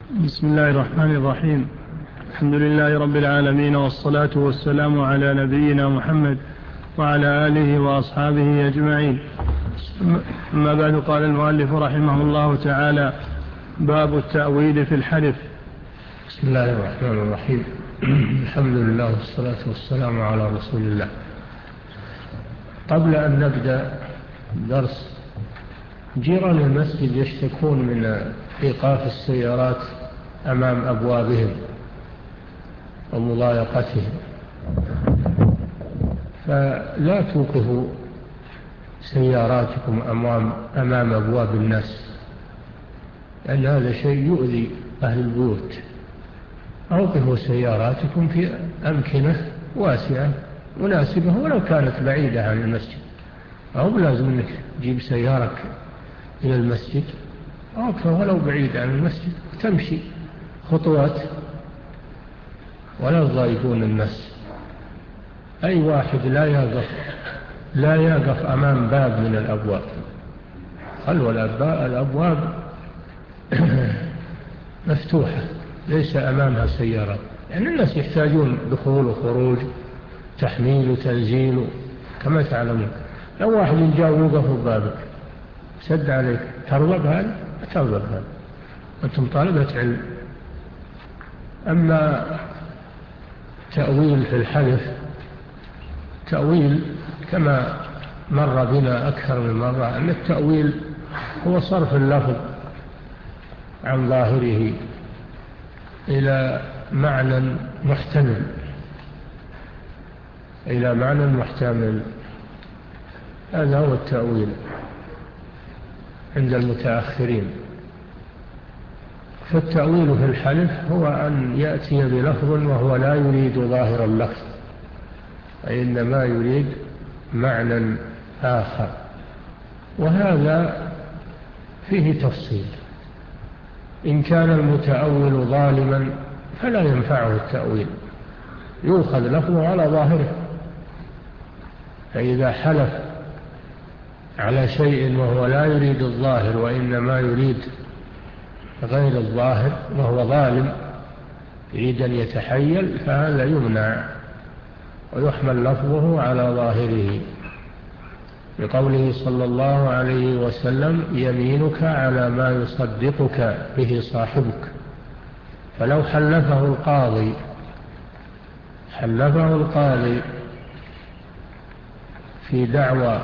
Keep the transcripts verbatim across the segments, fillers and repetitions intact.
بسم الله الرحمن الرحيم. الحمد لله رب العالمين، والصلاة والسلام على نبينا محمد وعلى آله وأصحابه أجمعين. أما بعد، قال المؤلف رحمه الله تعالى: باب التأويل في الحلف. بسم الله الرحمن الرحيم. الحمد لله والصلاة والسلام على رسول الله. قبل أن نبدأ الدرس، جيران المسجد يشتكون من إيقاف السيارات أمام أبوابهم ومضايقتهم، فلا توقفوا سياراتكم أمام, أمام أبواب الناس، لأن هذا شيء يؤذي أهل البيوت. أوقفوا سياراتكم في أمكنة واسعة مناسبة، ولو كانت بعيدة عن المسجد، أو لازم أنك تجيب سيارك إلى المسجد، أوقفها ولو بعيد عن المسجد وتمشي خطوات، ولا تضايقون الناس. أي واحد لا يقف لا يقف أمام باب من الأبواب، خلوا الأبواب مفتوحة ليس أمامها سيارات، يعني الناس يحتاجون دخول وخروج، تحميل وتنزيل كما تعلمون. لو واحد جاء ووقف بابك سد عليك، ترضى بهذا؟ ترضى بهذا، أنتم طالبة علم. أما تأويل في الحلف، تأويل كما مر بنا أكثر من مرة أن التأويل هو صرف اللفظ عن ظاهره إلى معنى محتمل إلى معنى محتمل هذا هو التأويل عند المتأخرين. فالتأويل في الحلف هو أن يأتي بلفظ وهو لا يريد ظاهر اللفظ، وإنما يريد معنى آخر، وهذا فيه تفصيل. إن كان المتأول ظالما فلا ينفعه التأويل، يؤخذ لفظه على ظاهره. فإذا حلف على شيء وهو لا يريد الظاهر وإنما يريد غير الظاهر وهو ظالم يريد أن يتحيل، فهذا يمنع ويحمل لفظه على ظاهره، بقوله صلى الله عليه وسلم: يمينك على ما يصدقك به صاحبك. فلو حلفه القاضي حلفه القاضي في دعوى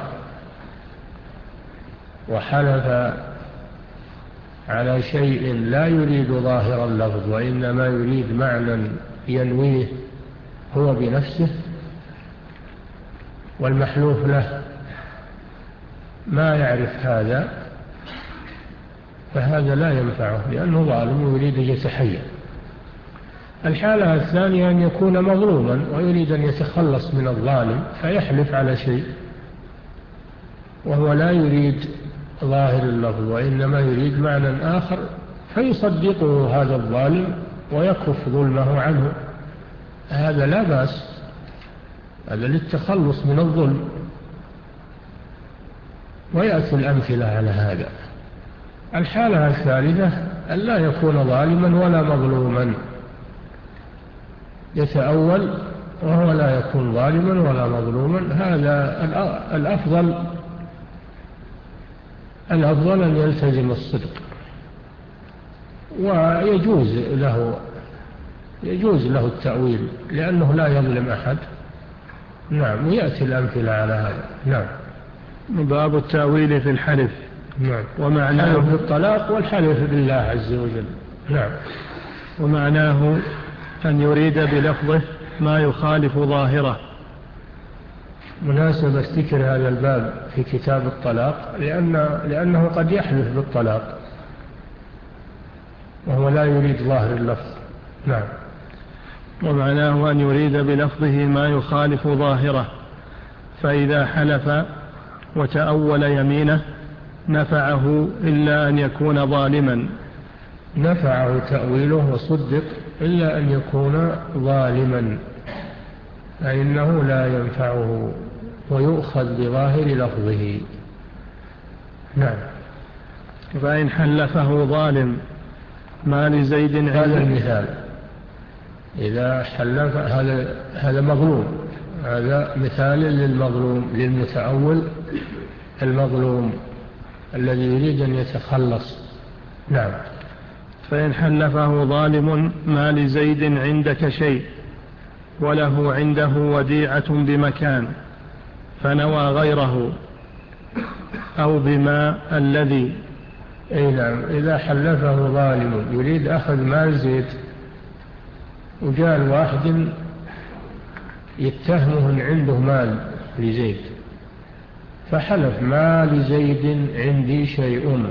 وحلف على شيء لا يريد ظاهر اللفظ وإنما يريد معنى ينويه هو بنفسه، والمحلوف له ما يعرف هذا، فهذا لا ينفعه لأنه ظالم يريد أن يتحيل. الحالة الثانية أن يكون مظلوما ويريد أن يتخلص من الظالم، فيحلف على شيء وهو لا يريد ظاهر اللفظ وإنما يريد معنى آخر، فيصدقه هذا الظالم ويكف ظلمه عنه، هذا لا بأس، هذا للتخلص من الظلم. ويأتي الأمثلة على هذا. الحالة الثالثة أن لا يكون ظالما ولا مظلوما، يتأول وهو لا يكون ظالما ولا مظلوما، هذا الأفضل الأفضل أن يلتزم الصدق، ويجوز له يجوز له التأويل لأنه لا يظلم أحد. نعم، ويأتي الأمثلة على هذا. نعم. باب التأويل في الحلف. نعم. ومعناه الحلف بالطلاق والحلف بالله عز وجل. نعم. ومعناه أن يريد بلفظه ما يخالف ظاهره. مناسبة ذكر هذا الباب في كتاب الطلاق لأن لأنه قد يحلف بالطلاق وهو لا يريد ظاهر اللفظ. نعم. ومعناه أن يريد بلفظه ما يخالف ظاهره، فإذا حلف وتأول يمينه نفعه إلا أن يكون ظالما. نفعه تأويله وصدق إلا أن يكون ظالما، فإنه لا ينفعه ويؤخذ بظاهر لفظه. نعم. فإن حلفه ظالم ما لزيد هذا المثال. إذا حلف هذا هذا مظلوم، هذا مثال للمظلوم، للمتأول المظلوم الذي يريد أن يتخلص. نعم. فإن حلفه ظالم ما لزيد عندك شيء وله عنده وديعة بمكان فنوى غيره أو بما الذي. أي نعم. إذا حلفه ظالم يريد أخذ مال زيد، وجاء واحد يتهمه أن عنده مال لزيد، فحلف ما لزيد عندي شيء،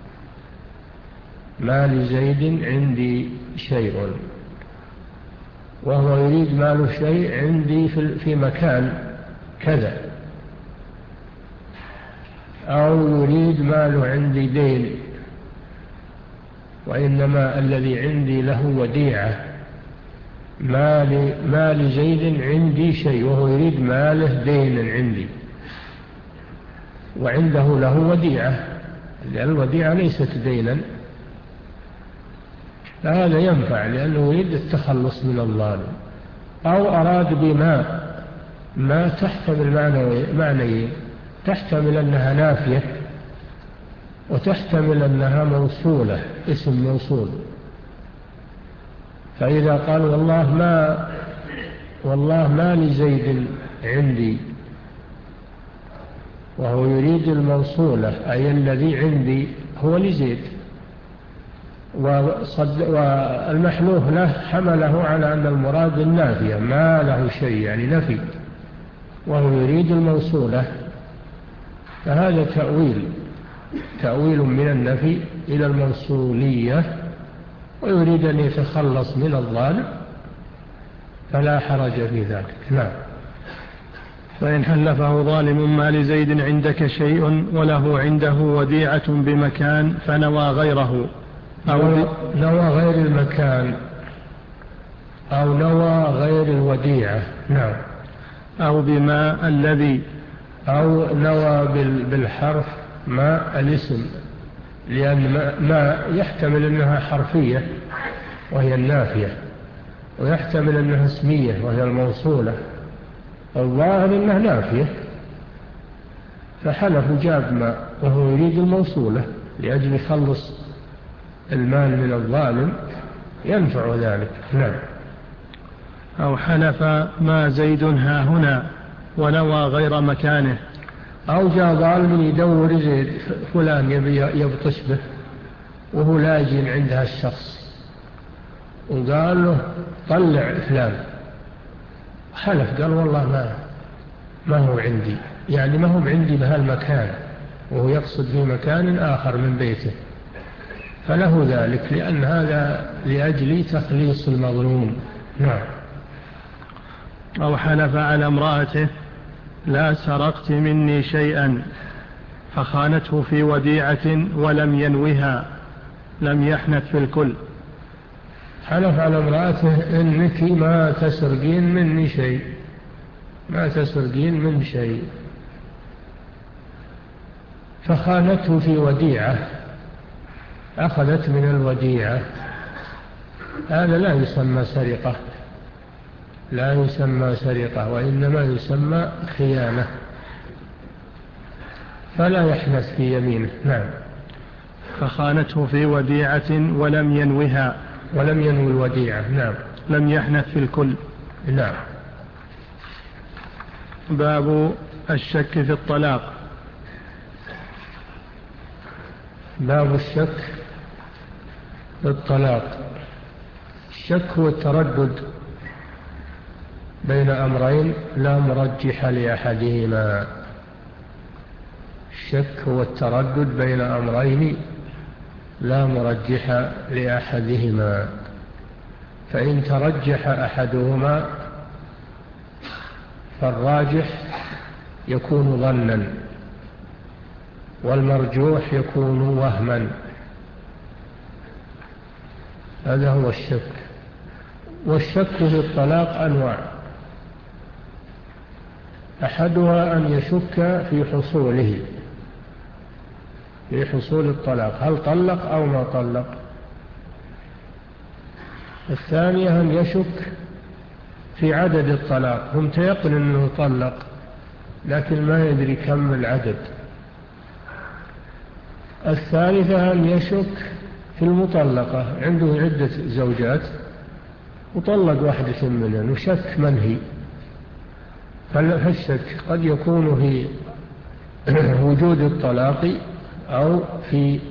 ما لزيد عندي شيء، وهو يريد ماله شيء عندي في مكان كذا، أو يريد ماله عندي دين، وإنما الذي عندي له وديعة، ما لزيد عندي شيء، وهو يريد ماله دين عندي وعنده له وديعة، لأن الوديعة ليست دينا، فهذا ينفع لأنه يريد التخلص من الظالم. أو أراد بما ما تحتمل معنيين، تحتمل أنها نافية وتحتمل أنها موصولة، اسم موصول. فإذا قال والله ما والله ما لزيد عندي، وهو يريد الموصولة أي الذي عندي هو لزيد، والمحلوف له حمله على أن المراد النافية، ما له شيء يعني نفي، وهو يريد الموصولة، فهذا تأويل تأويل من النفي إلى الموصولية، ويريد أن يتخلص من الظالم فلا حرج في ذلك. نعم. فإن حلفه ظالم ما لزيد عندك شيء وله عنده وديعة بمكان فنوى غيره أو نوى غير المكان أو نوى غير الوديعة. نعم. أو بما الذي، أو نوى بالحرف ما الاسم، لأن ما يحتمل أنها حرفية وهي النافية، ويحتمل أنها اسمية وهي الموصولة، الظاهر أنها نافية، فحلف جاب ما وهو يريد الموصولة لأجل يخلص المال من الظالم، ينفع ذلك. نعم. أو حلف ما زيد ها هنا ونوى غير مكانه. أو جاء ظالم يدور زيد فلان يبي يبطش به وهو لاجئ عندها الشخص، وقال له طلع فلان، حلف قال والله ما ما هو عندي، يعني ما هو عندي بهالمكان، وهو يقصد في مكان آخر من بيته، فله ذلك، لأن هذا لأجل تخليص المظلوم. نعم. أو حلف على امرأته لا سرقت مني شيئا فخانته في وديعة ولم ينوها لم يحنث في الكل. حلف على امرأته إنك ما تسرقين مني شيء، ما تسرقين من شيء، فخانته في وديعة، أخذت من الوديعة، هذا لا يسمى سرقة، لا يسمى سرقة، وإنما يسمى خيانة، فلا يحنث في يمينه. نعم. فخانته في وديعة ولم ينوها، ولم ينوي الوديعة. نعم. لم يحنث في الكل. نعم. باب الشك في الطلاق. باب الشك في الطلاق. الشك هو التردد بين أمرين لا مرجح لأحدهما. الشك هو التردد بين أمرين لا مرجح لأحدهما، فإن ترجح أحدهما فالراجح يكون ظنا، والمرجوح يكون وهما. هذا هو الشك. والشك في الطلاق أنواع، أحدها أن يشك في حصوله، في حصول الطلاق، هل طلق أو ما طلق، الثانية أن يشك في عدد الطلاق، هم تيقن أنه طلق لكن ما يدري كم العدد. الثالثة أن يشك في المطلقة، عنده عدة زوجات وطلق واحدة منهن وشك من هي، فالشك قد يكون في وجود الطلاق أو في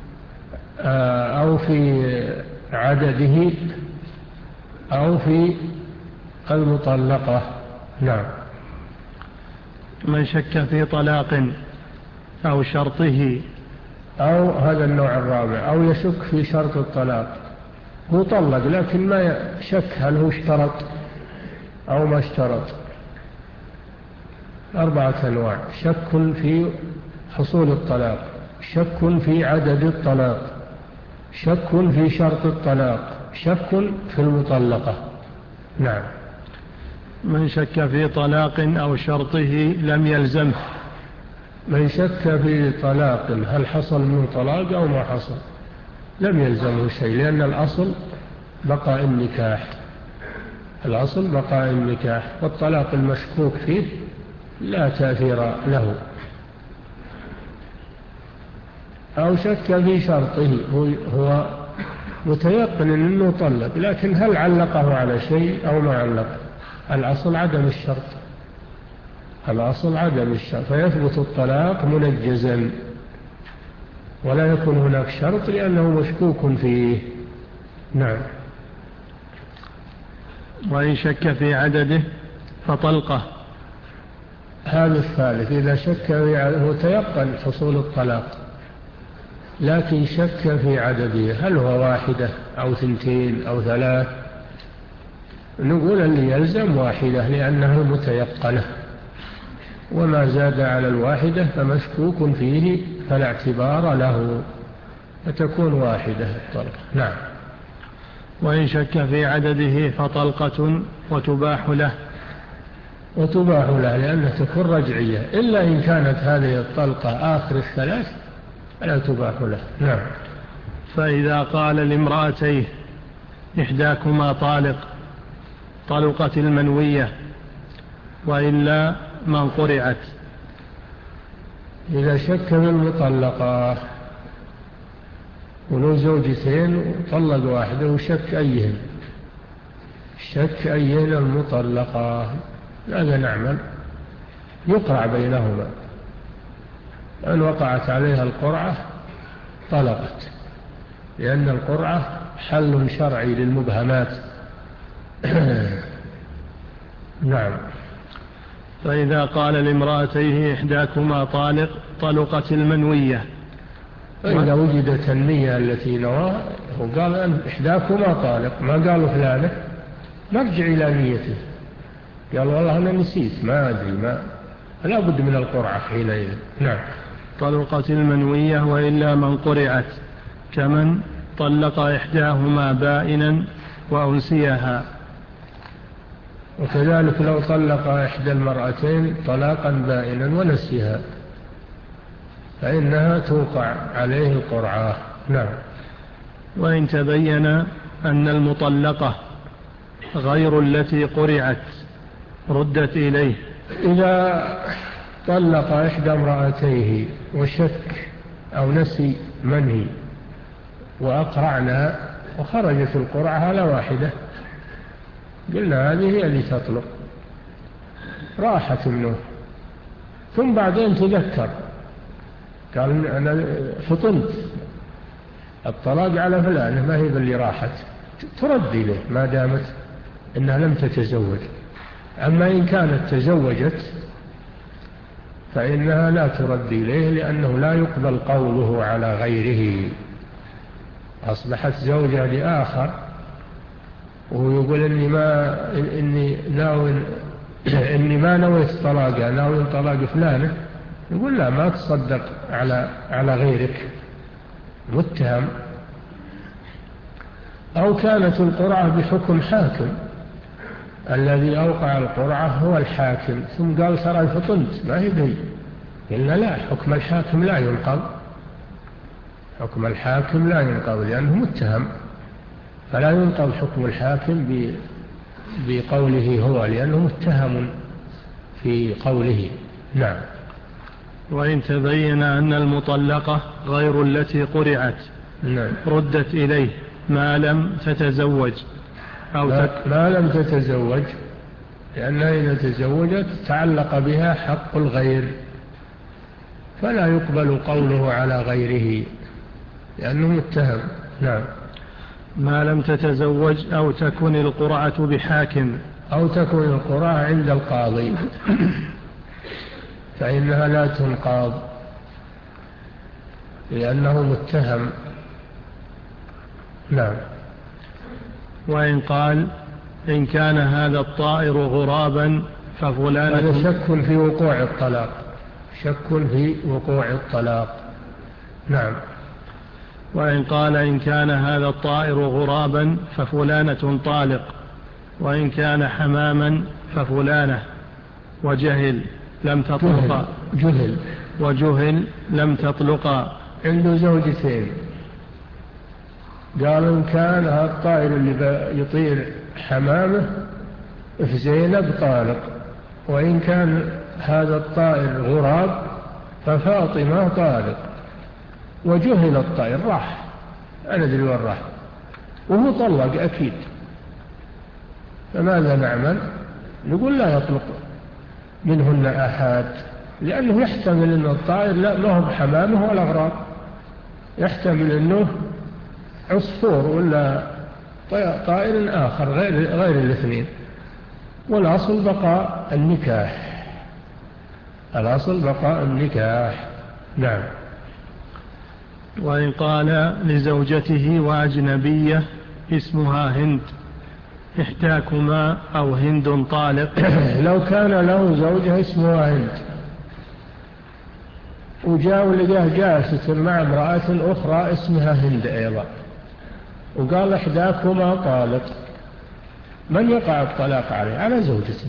أو في عدده أو في المطلقة. نعم. من شك في طلاق أو شرطه، أو هذا النوع الرابع، أو يشك في شرط الطلاق، هو طلق لكن ما شك هل هو اشترط أو ما اشترط. أربعة أنواع: شك في حصول الطلاق، شك في عدد الطلاق، شك في شرط الطلاق، شك في المطلقة. نعم. من شك في طلاق أو شرطه لم يلزمه. من شك في طلاق هل حصل منه طلاق أو ما حصل لم يلزمه شيء، لأن الأصل بقاء النكاح، الأصل بقاء النكاح، والطلاق المشكوك فيه لا تأثير له. أو شك في شرطه، هو متيقن أنه طلق لكن هل علقه على شيء أو ما علق، الأصل عدم الشرط، الأصل عدم الشرط، فيثبت الطلاق منجزا ولا يكون هناك شرط لأنه مشكوك فيه. نعم. وإن شك في عدده فطلقه. هذا الثالث، إذا شك هو تيقن حصول الطلاق لكن شك في عدده، هل هو واحدة أو ثنتين أو ثلاث، نقول اللي يلزم واحدة لأنها متيقنة، وما زاد على الواحدة فمشكوك فيه فلا اعتبار له، فتكون واحدة الطلقة. نعم. وإن شك في عدده فطلقة وتباح له. وتباح له لأنها تكون رجعية، إلا إن كانت هذه الطلقة آخر الثلاث فلا تباح له. نعم. فإذا قال لامرأتيه إحداكما طالق طلقت المنوية وإلا من قرعت. إذا شك في المطلقة ولو زوجتين وطلق واحدة وشك أيهن، شك أيهن المطلقة، ماذا نعمل؟ يقرع بينهما، أن وقعت عليها القرعة طلقت، لأن القرعة حل شرعي للمبهمات. نعم. فإذا قال لامرأتيه إحداكما طالق طلقت المنوية، فإذا وجدت النية التي نواها، وقال أن إحداكما طالق، ما قالوا فلانة، نرجع إلى نيته، قال والله أنا نسيت ما أدري، ما لا بد من القرعة حينئذ. نعم. طلقت المنوية وإلا من قرعت، كمن طلق إحداهما بائنا وأنسيها. وكذلك لو طلق إحدى المرأتين طلاقا بائنا ونسيها فإنها توقع عليه القرعة. نعم. وإن تبين أن المطلقة غير التي قرعت ردت إليه. إذا طلق إحدى امرأتيه وشك أو نسي من هي وأقرعنا وخرجت القرعة على واحدة، قلنا هذه هي اللي تطلق، راحت منه، ثم بعدين تذكر قال أنا فطنت الطلاق على فلانة ما هي اللي راحت، ترد إليه ما دامت إنها لم تتزوج. أما إن كانت تزوجت فإنها لا ترد إليه، لأنه لا يقبل قوله على غيره، أصبحت زوجة لآخر وهو يقول إني ما إني ناوي إني ما نويت طلاقها، ناوي طلاق فلانة، يقول لا ما تصدق على على غيرك، متهم. أو كانت القرعة بحكم حاكم، الذي أوقع القرعة هو الحاكم، ثم قال ترى فطنت ما هي بي، قلنا لا، حكم الحاكم لا ينقض، حكم الحاكم لا ينقض لأنه متهم. فلا ينقض حكم الحاكم بقوله هو، لأنه متهم في قوله. نعم. وإن تبين أن المطلقة غير التي قرعت نعم. ردت إليه ما لم تتزوج أو ما, تك... ما لم تتزوج، لأنها إذا تزوجت تعلق بها حق الغير، فلا يقبل قوله على غيره لأنه متهم. نعم. ما لم تتزوج أو تكن القرعة بحاكم، أو تكن القرعة عند القاضي فإنها لا تنقاض لأنه متهم. نعم. وإن قال إن كان هذا الطائر غرابا ففلانة، هذا شك في وقوع الطلاق، شك في وقوع الطلاق. نعم. وإن قال إن كان هذا الطائر غرابا ففلانة طالق، وإن كان حماما ففلانة، وجهل لم تطلق، جهل وجهل لم تطلق. عنده زوجتين، قال إن كان هذا الطائر اللي يطير حمامه في زينب طالق، وإن كان هذا الطائر غراب ففاطمة طالق، وجهل الطائر راح، أنا أدري وين راح، وهو طلق أكيد، فماذا نعمل؟ نقول لا يطلق منهن أحد، لأنه يحتمل أن الطائر لا هو بحمامه ولا غراب، يحتمل أنه عصفور ولا طائر آخر غير, غير الاثنين، والأصل بقاء النكاح، الأصل بقاء النكاح. نعم. وإن قال لزوجته وأجنبية اسمها هند إحداكما أو هند طالق، لو كان له زوجة اسمها هند وجاء ولقاه جالسة مع امرأة أخرى اسمها هند أيضا، وقال إحداكما طالق، من يقع الطلاق عليه؟ على زوجته،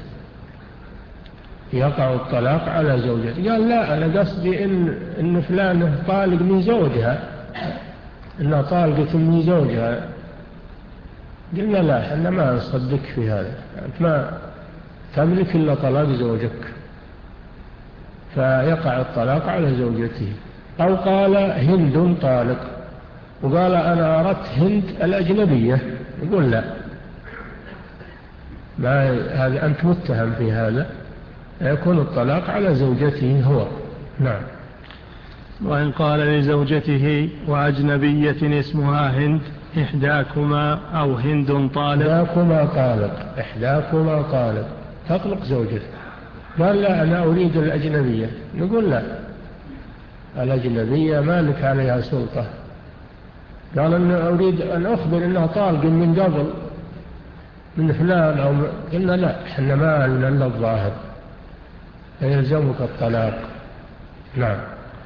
يقع الطلاق على زوجته. قال لا، أنا قصدي إن, إن فلانة طالق من زوجها، إنها طالقة من زوجها. قلنا لا، إحنا ما نصدق في هذا، أنت ما تملك إلا طلاق زوجك، فيقع الطلاق على زوجته. أو قال هند طالق وقال أنا أردت هند الأجنبية، يقول لا، ما هذا أنت متهم في هذا، يكون الطلاق على زوجته هو. نعم. وإن قال لزوجته وأجنبية اسمها هند إحداكما أو هند طالق، إحداكما طالق، إحداكما طالق، تطلق زوجته. قال لا، أنا أريد الأجنبية، نقول لا، الأجنبية ما لك عليها سلطة. قال أنا أريد أن أخبر أنها طالق من قبل من فلان أو م... قلنا لا، إحنا ما لنا إلا الظاهر، يلزمك الطلاق. نعم.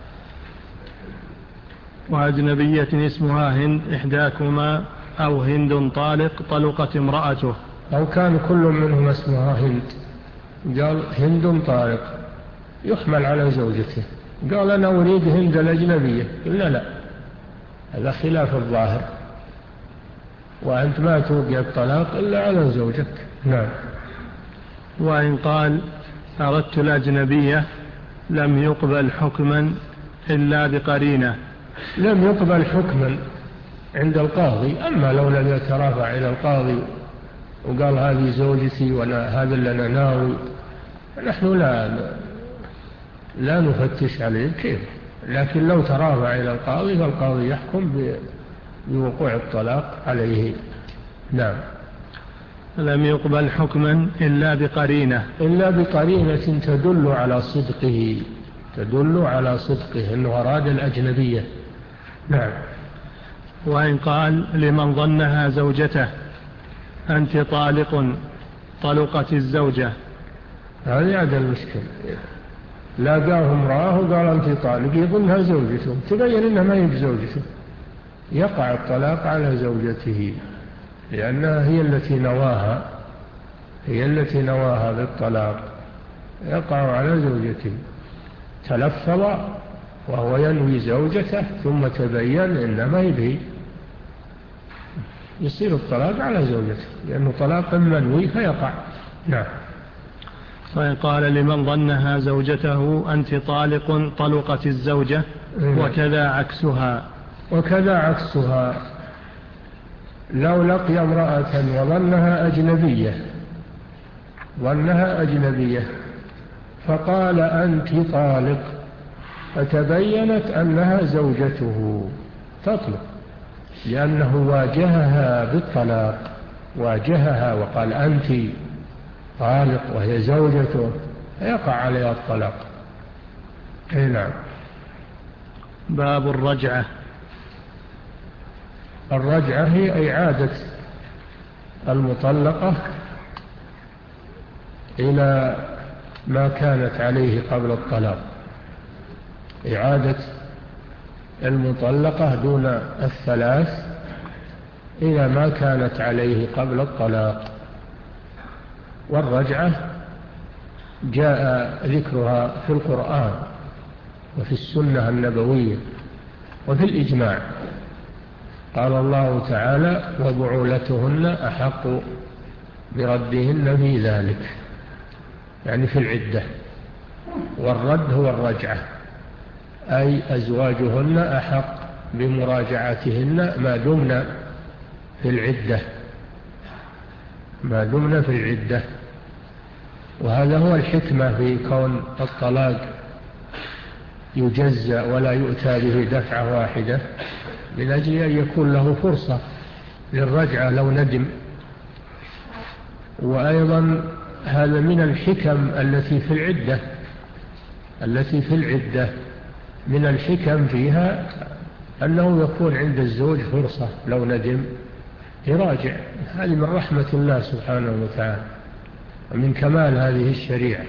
وأجنبية اسمها هند إحداكما أو هند طالق طلقت امرأته، أو كان كل منهم اسمها هند، قال هند طالق يحمل على زوجته، قال أنا أريد هند الأجنبية، قلنا لا، هذا خلاف الظاهر، وأنت ما توقع الطلاق إلا على زوجك. نعم. وإن قال أردت الأجنبية لم يقبل حكما إلا بقرينة، لم يقبل حكما عند القاضي، أما لو لم يترافع إلى القاضي وقال هذه زوجتي وأنا هذا اللي أنا ناوي، نحن لا لا نفتش عليه كيف، لكن لو ترافع إلى القاضي فالقاضي يحكم بوقوع الطلاق عليه. نعم. لم يقبل حكما إلا بقرينة، إلا بقرينة تدل على صدقه، تدل على صدقه أنه أراد الأجنبية. نعم. وإن قال لمن ظنها زوجته أنت طالق طلقت الزوجة، هذه عدم المشكلة، لاقاه امرأة وقال أنت طالق، يظنها زوجته، تبين إنها ما هي زوجته، يقع الطلاق على زوجته، لأنها هي التي نواها، هي التي نواها بالطلاق، يقع على زوجته. تلفظ وهو ينوي زوجته ثم تبين إنما يبهي، يصير الطلاق على زوجته، لأنه طلاق منوي فيقع. نعم. فإن قال لمن ظنها زوجته أنت طالق طلقت الزوجة وكذا عكسها. وكذا عكسها، لو لقي امرأة وظنها أجنبية ظنها أجنبية فقال أنت طالق، فتبينت أنها زوجته تطلق، لأنه واجهها بالطلاق، واجهها وقال أنت طالق وهي زوجته، يقع عليها الطلاق. أي نعم. باب الرجعة. الرجعة هي إعادة المطلقة إلى ما كانت عليه قبل الطلاق، إعادة المطلقة دون الثلاث إلى ما كانت عليه قبل الطلاق. والرجعة جاء ذكرها في القرآن وفي السنة النبوية وفي الإجماع. قال الله تعالى وبعولتهن أحق بردهن في ذلك، يعني في العدة. والرد هو الرجعة، أي أزواجهن أحق بمراجعتهن ما دمنا في العدة ما دمنا في العدة. وهذا هو الحكمة في كون الطلاق يجزأ ولا يؤتى به دفعة واحدة، من أجل أن يكون له فرصة للرجعة لو ندم. وأيضا هذا من الحكم التي في العدة التي في العدة من الحكم فيها أنه يكون عند الزوج فرصة لو ندم يراجع. هذه من رحمة الله سبحانه وتعالى ومن كمال هذه الشريعة.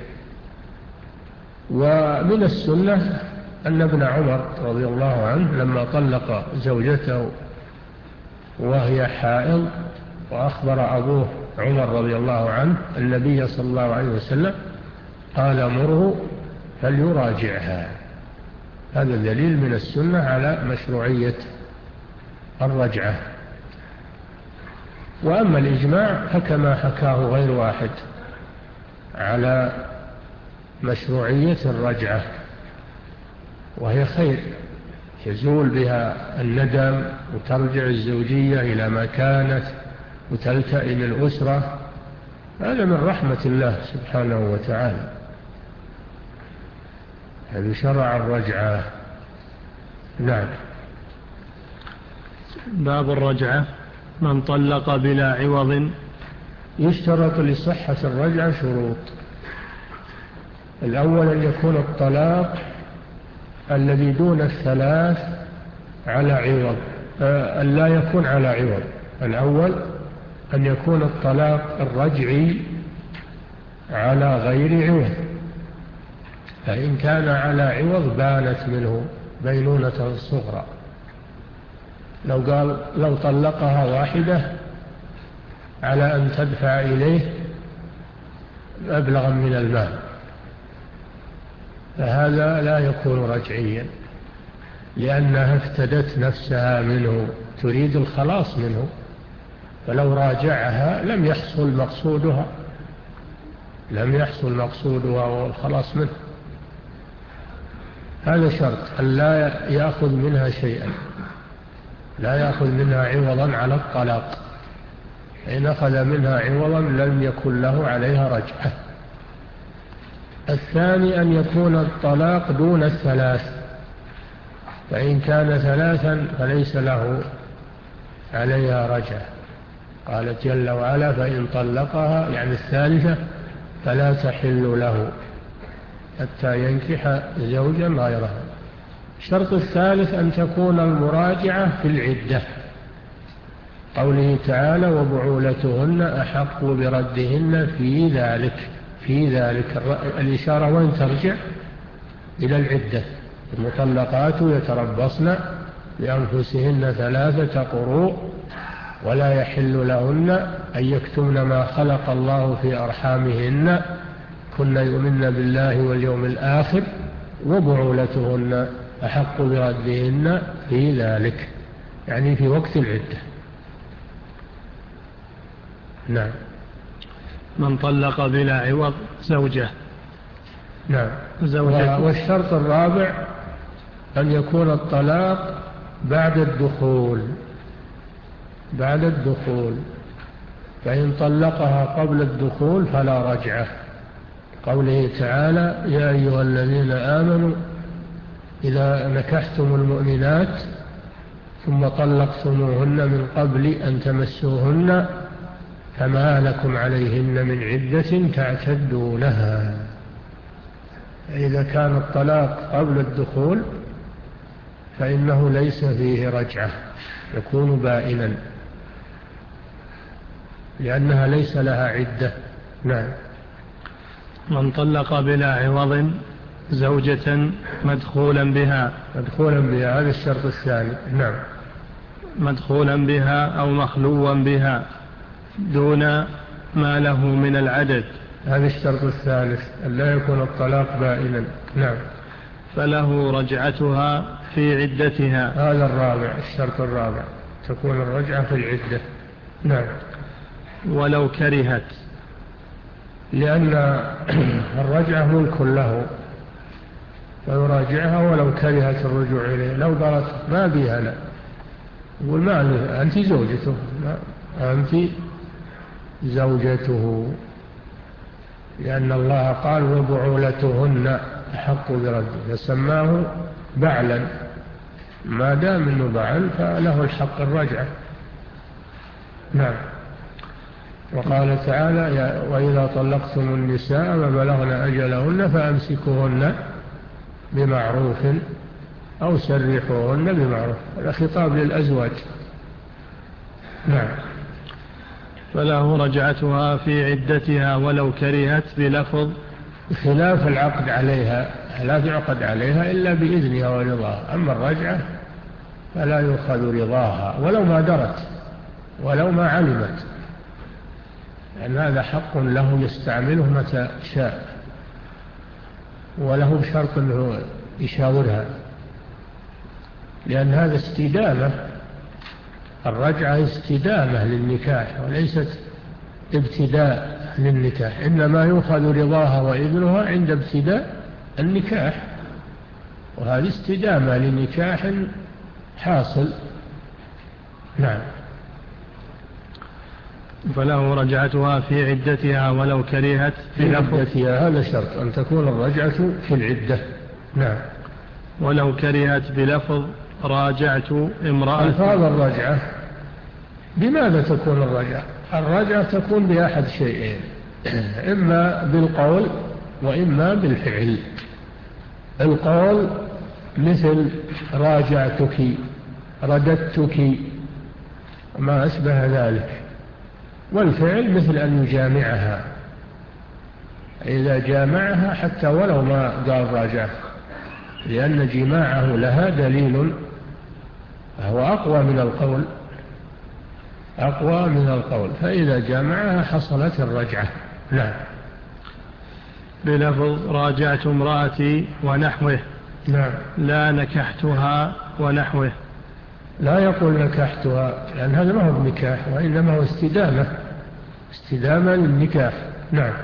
ومن السنة أن ابن عمر رضي الله عنه لما طلق زوجته وهي حائض وأخبر أبوه عمر رضي الله عنه النبي صلى الله عليه وسلم قال مره فليراجعها. هذا دليل من السنة على مشروعية الرجعة. وأما الإجماع فكما حكاه غير واحد على مشروعية الرجعة، وهي خير يزول بها الندم وترجع الزوجية إلى ما كانت وتلتئم الأسرة. هذا من رحمة الله سبحانه وتعالى. هذا شرع الرجعة. نعم. باب الرجعة. من طلق بلا عوض. يشترط لصحة الرجعة شروط. الأول أن يكون الطلاق الذي دون الثلاث على عوض، أن لا يكون على عوض. الأول أن يكون الطلاق الرجعي على غير عوض، فإن كان على عوض بانت منه بينونة صغرى. لو قال لو طلقها واحدة على أن تدفع إليه مبلغا من المال فهذا لا يكون رجعيا، لأنها افتدت نفسها منه تريد الخلاص منه، فلو راجعها لم يحصل مقصودها لم يحصل مقصودها والخلاص منه. هذا شرط أن لا يأخذ منها شيئا، لا يأخذ منها عوضا على الطلاق. إن أخذ منها عوضا لم يكن له عليها رجعة. الثاني أن يكون الطلاق دون الثلاث، فإن كان ثلاثا فليس له عليها رجعة. قال جل وعلا فإن طلقها يعني الثالثة فلا تحل له حتى ينكح زوجا غيرها. الشرط الثالث أن تكون المراجعة في العدة، قوله تعالى وبعولتهن أحق بردهن في ذلك. في ذلك الإشارة وين ترجع؟ إلى العدة. المطلقات يتربصن بأنفسهن ثلاثة قروء ولا يحل لهن أن يكتمن ما خلق الله في أرحامهن كن يؤمن بالله واليوم الآخر وبعولتهن أحق بردهن في ذلك، يعني في وقت العدة. نعم. من طلق بلا عوض زوجة. نعم. والشرط الرابع أن يكون الطلاق بعد الدخول بعد الدخول فإن طلقها قبل الدخول فلا رجعة، قوله تعالى: يا أيها الذين آمنوا إذا نكحتم المؤمنات ثم طلقتموهن من قبل أن تمسوهن فما لكم عليهن من عدة تعتدونها. إذا كان الطلاق قبل الدخول فإنه ليس فيه رجعة، يكون بائنا لأنها ليس لها عدة. نعم. من طلق بلا عوض زوجة مدخولا بها. مدخولا بها هذا الشرط الثاني. نعم. مدخولا بها أو مخلوا بها دون ما له من العدد. هذا الشرط الثالث أن لا يكون الطلاق بائنا. نعم. فله رجعتها في عدتها. هذا الرابع، الشرط الرابع تكون الرجعة في العدة. نعم. ولو كرهت، لأن الرجعة ملك له فيراجعها ولو كرهت الرجوع إليه. لو قالت ما بيها لا، يقول ما أنت زوجته، أنت زوجته، لأن الله قال: وبعولتهن أحق برده، فسماه بعلا، ما دام انه بعل فله الحق الرجعة. نعم. وقال تعالى: وإذا طلقتم النساء فبلغن أجلهن فأمسكوهن بمعروف أو سرحوهن بمعروف. هذا خطاب للأزواج. نعم. فله رجعتها في عدتها ولو كرهت بلفظ خلاف العقد عليها، لا تعقد عليها إلا بإذنها ورضاها. أما الرجعة فلا يؤخذ رضاها ولو ما درت ولو ما علمت، لأن هذا حق له يستعمله متى شاء، وله بشرط أنه يشاورها، لأن هذا استدامة. الرجعة استدامة للنكاح وليست ابتداء للنكاح، إنما يؤخذ رضاها وإذنها عند ابتداء النكاح، وهذه استدامة لنكاح حاصل. نعم. فله رجعتها في عدتها ولو كرهت في عدتها، هذا شرط أن تكون الرجعة في العدة. نعم. ولو كرهت بلفظ راجعت امرأة. ألفاظ الرجعة بماذا تكون الرجعة؟ الرجعة تكون بأحد شيئين، إما بالقول وإما بالفعل. القول مثل راجعتك، رددتك، ما أشبه ذلك. والفعل مثل أن يجامعها، إذا جامعها حتى ولو ما قال راجع، لأن جماعه لها دليل هو أقوى من القول، أقوى من القول، فإذا جامعها حصلت الرجعة. نعم. بلفظ راجعت امرأتي ونحوه. نعم. لا نكحتها ونحوه. لا يقول نكحتها، لأن هذا ما هو بنكاح، وإنما هو استدامة، استدامة للنكاح. نعم.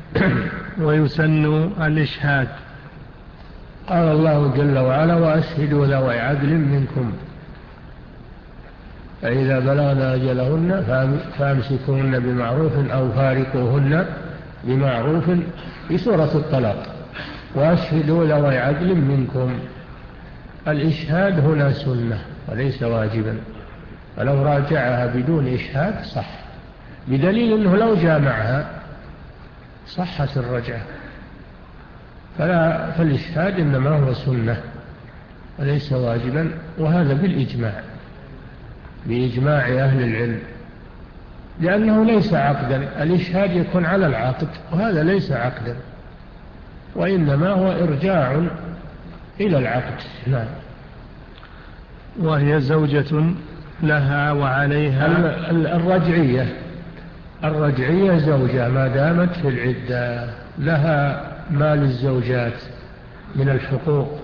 ويسن الإشهاد. قال الله جل وعلا: وأشهدوا ذوي عدل منكم فإذا بلغن أجلهن فامسكوهن بمعروف أو فارقوهن بمعروف، في سورة الطلاق. وأشهدوا ذوي عدل منكم. الإشهاد هنا سنة وليس واجبا، فلو راجعها بدون إشهاد صح، بدليل أنه لو جامعها صحت الرجعة. فلا فالإشهاد إنما هو سنة وليس واجبا، وهذا بالإجماع، بإجماع أهل العلم، لأنه ليس عقدا. الإشهاد يكون على العقد، وهذا ليس عقدا، وإنما هو إرجاع إلى العقد. نعم. وهي زوجة لها وعليها. الرجعية الرجعية زوجة ما دامت في العدة، لها ما للزوجات من الحقوق،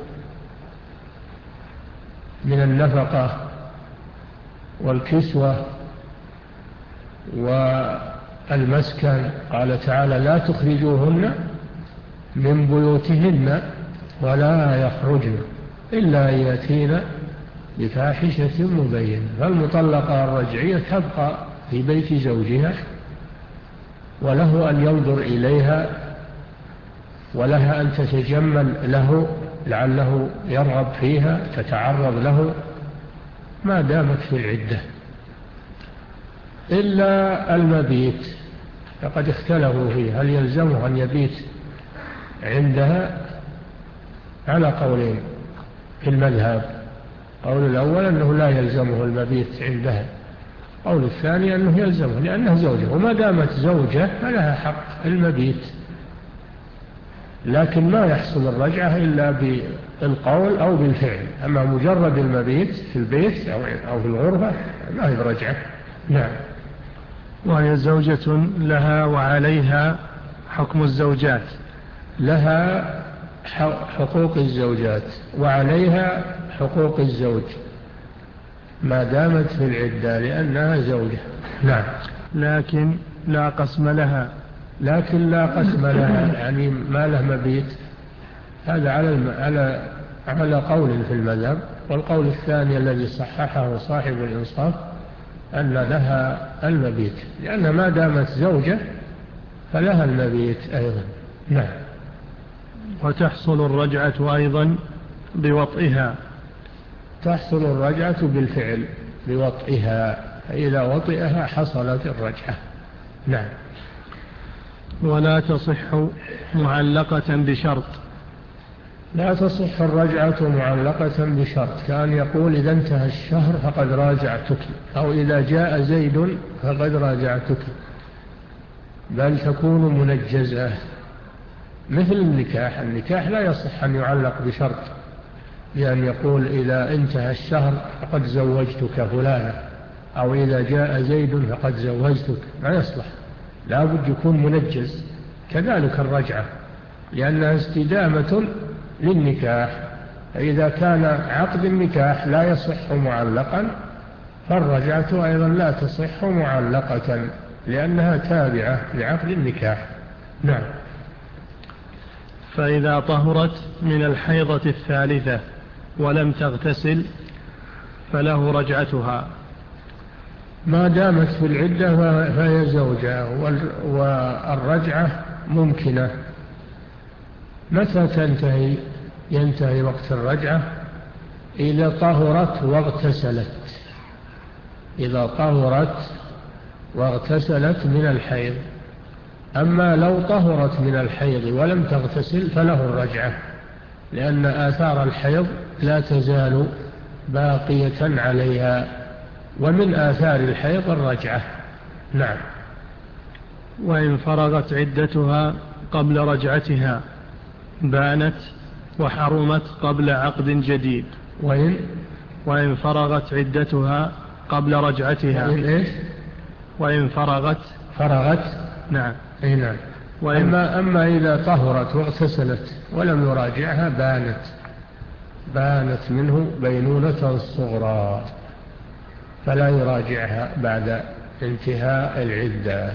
من النفقة والكسوة المسكن. قال تعالى لا تخرجوهن من بيوتهن ولا يخرجن إلا أن يأتين بفاحشة مبينة. فالمطلقة الرجعية تبقى في بيت زوجها، وله أن ينظر إليها، ولها أن تتجمل له لعله يرغب فيها، تتعرض له ما دامت في العدة، إلا المبيت فقد اختلفوا فيه هل يلزمه أن يبيت عندها على قولين في المذهب. قول الأول أنه لا يلزمه المبيت عندها، قول الثاني أنه يلزمه لأنه زوجة، وما دامت زوجة فلها حق المبيت، لكن ما يحصل الرجعة إلا بالقول أو بالفعل. أما مجرد المبيت في البيت أو في الغرفة ما هي رجعة. نعم. وهي زوجة لها وعليها حكم الزوجات، لها حقوق الزوجات وعليها حقوق الزوج ما دامت في العدة لأنها زوجة. نعم. لكن لا قسم لها. لكن لا قسم لها يعني ما له مبيت. هذا على الم... على على قول في المذهب، والقول الثاني الذي صححه صاحب الإنصاف أن لها المبيت، لأن ما دامت زوجة فلها المبيت أيضا. نعم. وتحصل الرجعة أيضا بوطئها. تحصل الرجعة بالفعل بوطئها، فإذا وطئها حصلت الرجعة. نعم. ولا تصح معلقة بشرط. لا تصح الرجعة معلقة بشرط، كان يقول إذا انتهى الشهر فقد راجعتك، أو إذا جاء زيد فقد راجعتك، بل تكون منجزة مثل النكاح. النكاح لا يصح أن يعلق بشرط، لأن يقول إذا انتهى الشهر فقد زوجتك فلانا، أو إذا جاء زيد فقد زوجتك، ما يصلح، لا بد يكون منجز. كذلك الرجعة لأنها استدامة للنكاح، فإذا كان عقد النكاح لا يصح معلقا فالرجعة أيضا لا تصح معلقة لأنها تابعة لعقد النكاح. نعم. فإذا طهرت من الحيضة الثالثة ولم تغتسل فله رجعتها ما دامت في العدة فهي زوجة، والرجعة ممكنة. متى تنتهي؟ ينتهي وقت الرجعة إذا طهرت واغتسلت. إذا طهرت واغتسلت من الحيض. أما لو طهرت من الحيض ولم تغتسل فله الرجعة، لأن آثار الحيض لا تزال باقية عليها، ومن آثار الحيض الرجعة. نعم. وإن فرغت عدتها قبل رجعتها بانت وحرمت قبل عقد جديد. وإن وإن فرغت عدتها قبل رجعتها. وإن إيش؟ وإن فرغت فرغت. نعم. أي نعم. أما, أما إذا طهرت واغتسلت ولم يراجعها بانت بانت منه بينونة صغرى، فلا يراجعها بعد انتهاء العدة،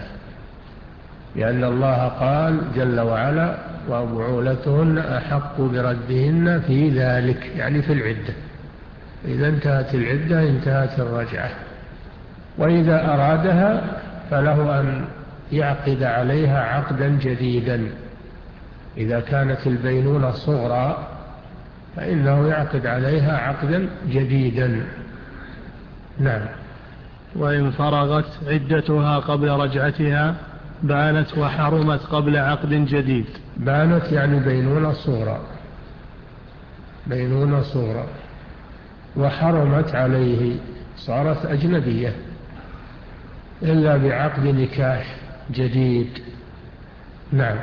لأن الله قال جل وعلا وبعولتهن أحق بردهن في ذلك، يعني في العدة. إذا انتهت العدة انتهت الرجعة. وإذا أرادها فله أن يعقد عليها عقدا جديدا. إذا كانت البينونة صغرى فإنه يعقد عليها عقدا جديدا. نعم. وإن فرغت عدتها قبل رجعتها بانت وحرمت قبل عقد جديد. بانت يعني بينونة صغرى، بينونة صغرى، وحرمت عليه، صارت أجنبية إلا بعقد نكاح جديد. نعم.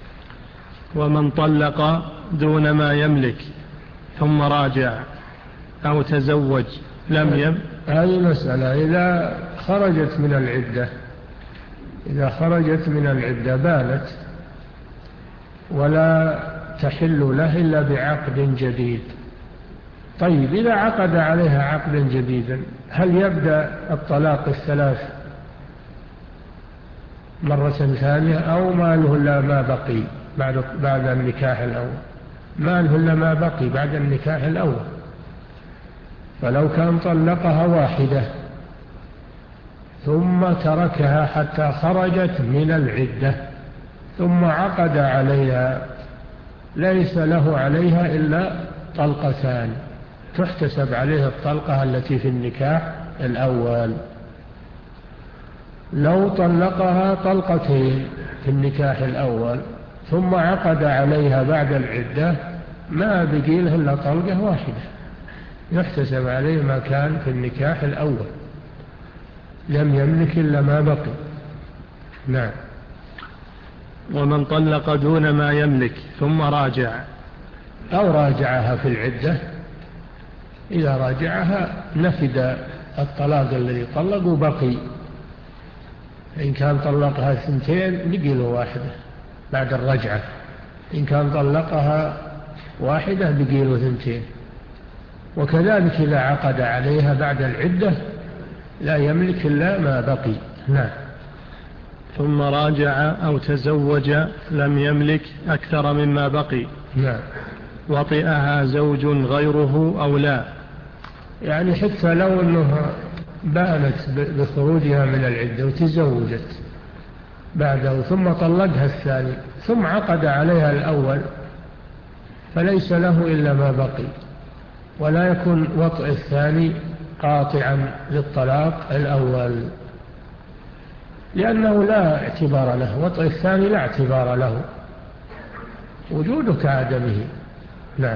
ومن طلق دون ما يملك ثم راجع أو تزوج لم يب. هذه مسألة إذا خرجت من العدة، إذا خرجت من العدة بانت ولا تحل له إلا بعقد جديد. طيب إذا عقد عليها عقدا جديدا هل يبدأ الطلاق الثلاث مرة ثانية، أو ما له إلا ما بقي بعد, بعد النكاح الأول، ما له إلا ما بقي بعد النكاح الأول. فلو كان طلقها واحدة ثم تركها حتى خرجت من العدة ثم عقد عليها، ليس له عليها إلا طلقتان، تحتسب عليه الطلقة التي في النكاح الأول. لو طلقها طلقتين في النكاح الأول ثم عقد عليها بعد العدة، ما بقي له إلا طلقة واحدة، يحتسب عليه ما كان في النكاح الأول، لم يملك إلا ما بقي. نعم. ومن طلق دون ما يملك ثم راجع، أو راجعها في العدة، إذا راجعها نفد الطلاق الذي طلق وبقي. إن كان طلقها ثنتين بقي له واحدة بعد الرجعة، إن كان طلقها واحدة بقي له ثنتين. وكذلك إذا عقد عليها بعد العدة لا يملك إلا ما بقي. نعم. ثم راجع أو تزوج لم يملك أكثر مما بقي. نعم. وطئها زوج غيره أو لا، يعني حتى لو أنه بانت بخروجها من العدة وتزوجت بعده ثم طلقها الثاني ثم عقد عليها الأول، فليس له إلا ما بقي، ولا يكون وطئ الثاني قاطعا للطلاق الأول، لأنه لا اعتبار له، وطئ الثاني لا اعتبار له، وجوده كعدمه. نعم.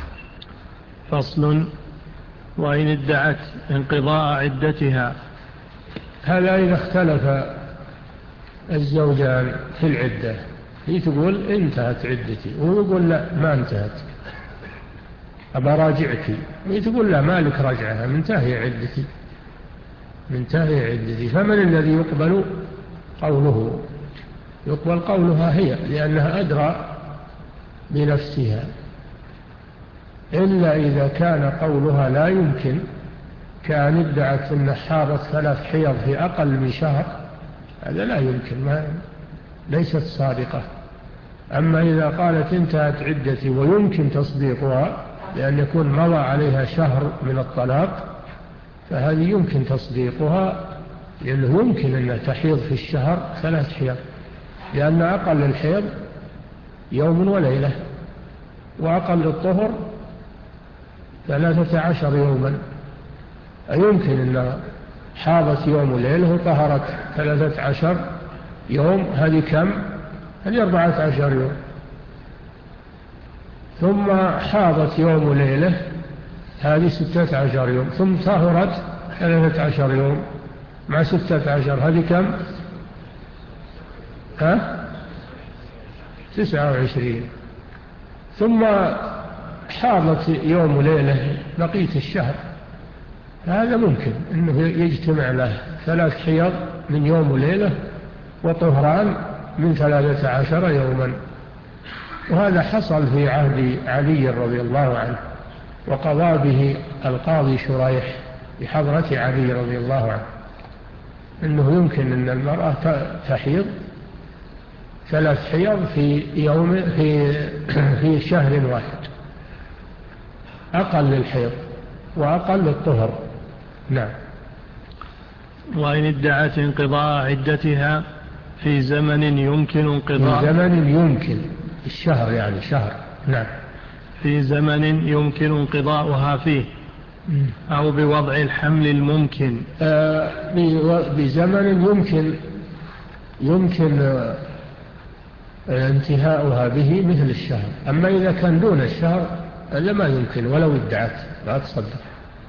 فصل. وإن ادعت انقضاء عدتها، هذا إذا اختلف الزوجان في العدة، هي تقول انتهت عدتي وهو يقول لا ما انتهت أبا راجعك، وهي تقول لا مالك رجعها منتهي عدتي منتهي عدتي. فمن الذي يقبل قوله؟ يقبل قولها هي، لأنها أدرى بنفسها، إلا إذا كان قولها لا يمكن، كان ادعت أن حاضت ثلاث حيض في أقل من شهر، هذا لا يمكن، ما ليست صادقة. أما إذا قالت انتهت عدتي ويمكن تصديقها، لأن يكون مضى عليها شهر من الطلاق، فهذه يمكن تصديقها، لأنه يمكن أن تحيض في الشهر ثلاث حيض، لأن أقل الحيض يوم وليلة، وأقل الطهر ثلاثة عشر يوما. يمكن أن حاضت يوم وليلة وطهرت ثلاثة عشر يوم، هذه كم؟ هذه أربعة عشر يوم. ثم حاضت يوم وليلة، هذه ستة عشر يوم. ثم طهرت ثلاثة عشر يوم مع ستة عشر، هذه كم؟ ها؟ تسعة وعشرين. ثم حاضت يوم وليلة بقية الشهر، هذا ممكن أنه يجتمع له ثلاث حيض من يوم وليلة وطهران من ثلاثة عشر يوما. وهذا حصل في عهد علي رضي الله عنه، وقضى به القاضي شريح بحضرة علي رضي الله عنه، أنه يمكن أن المرأة تحيض ثلاث حيض في يوم في في شهر واحد، أقل الحيض وأقل الطهر. نعم. وإن ادعت انقضاء عدتها في زمن يمكن انقضاء، في زمن يمكن الشهر يعني شهر. نعم. في زمن يمكن انقضاؤها فيه، أو بوضع الحمل الممكن. آه بزمن يمكن يمكن آه انتهاؤها به مثل الشهر. أما إذا كان دون الشهر لما يمكن ولو ادعت لا تصدق.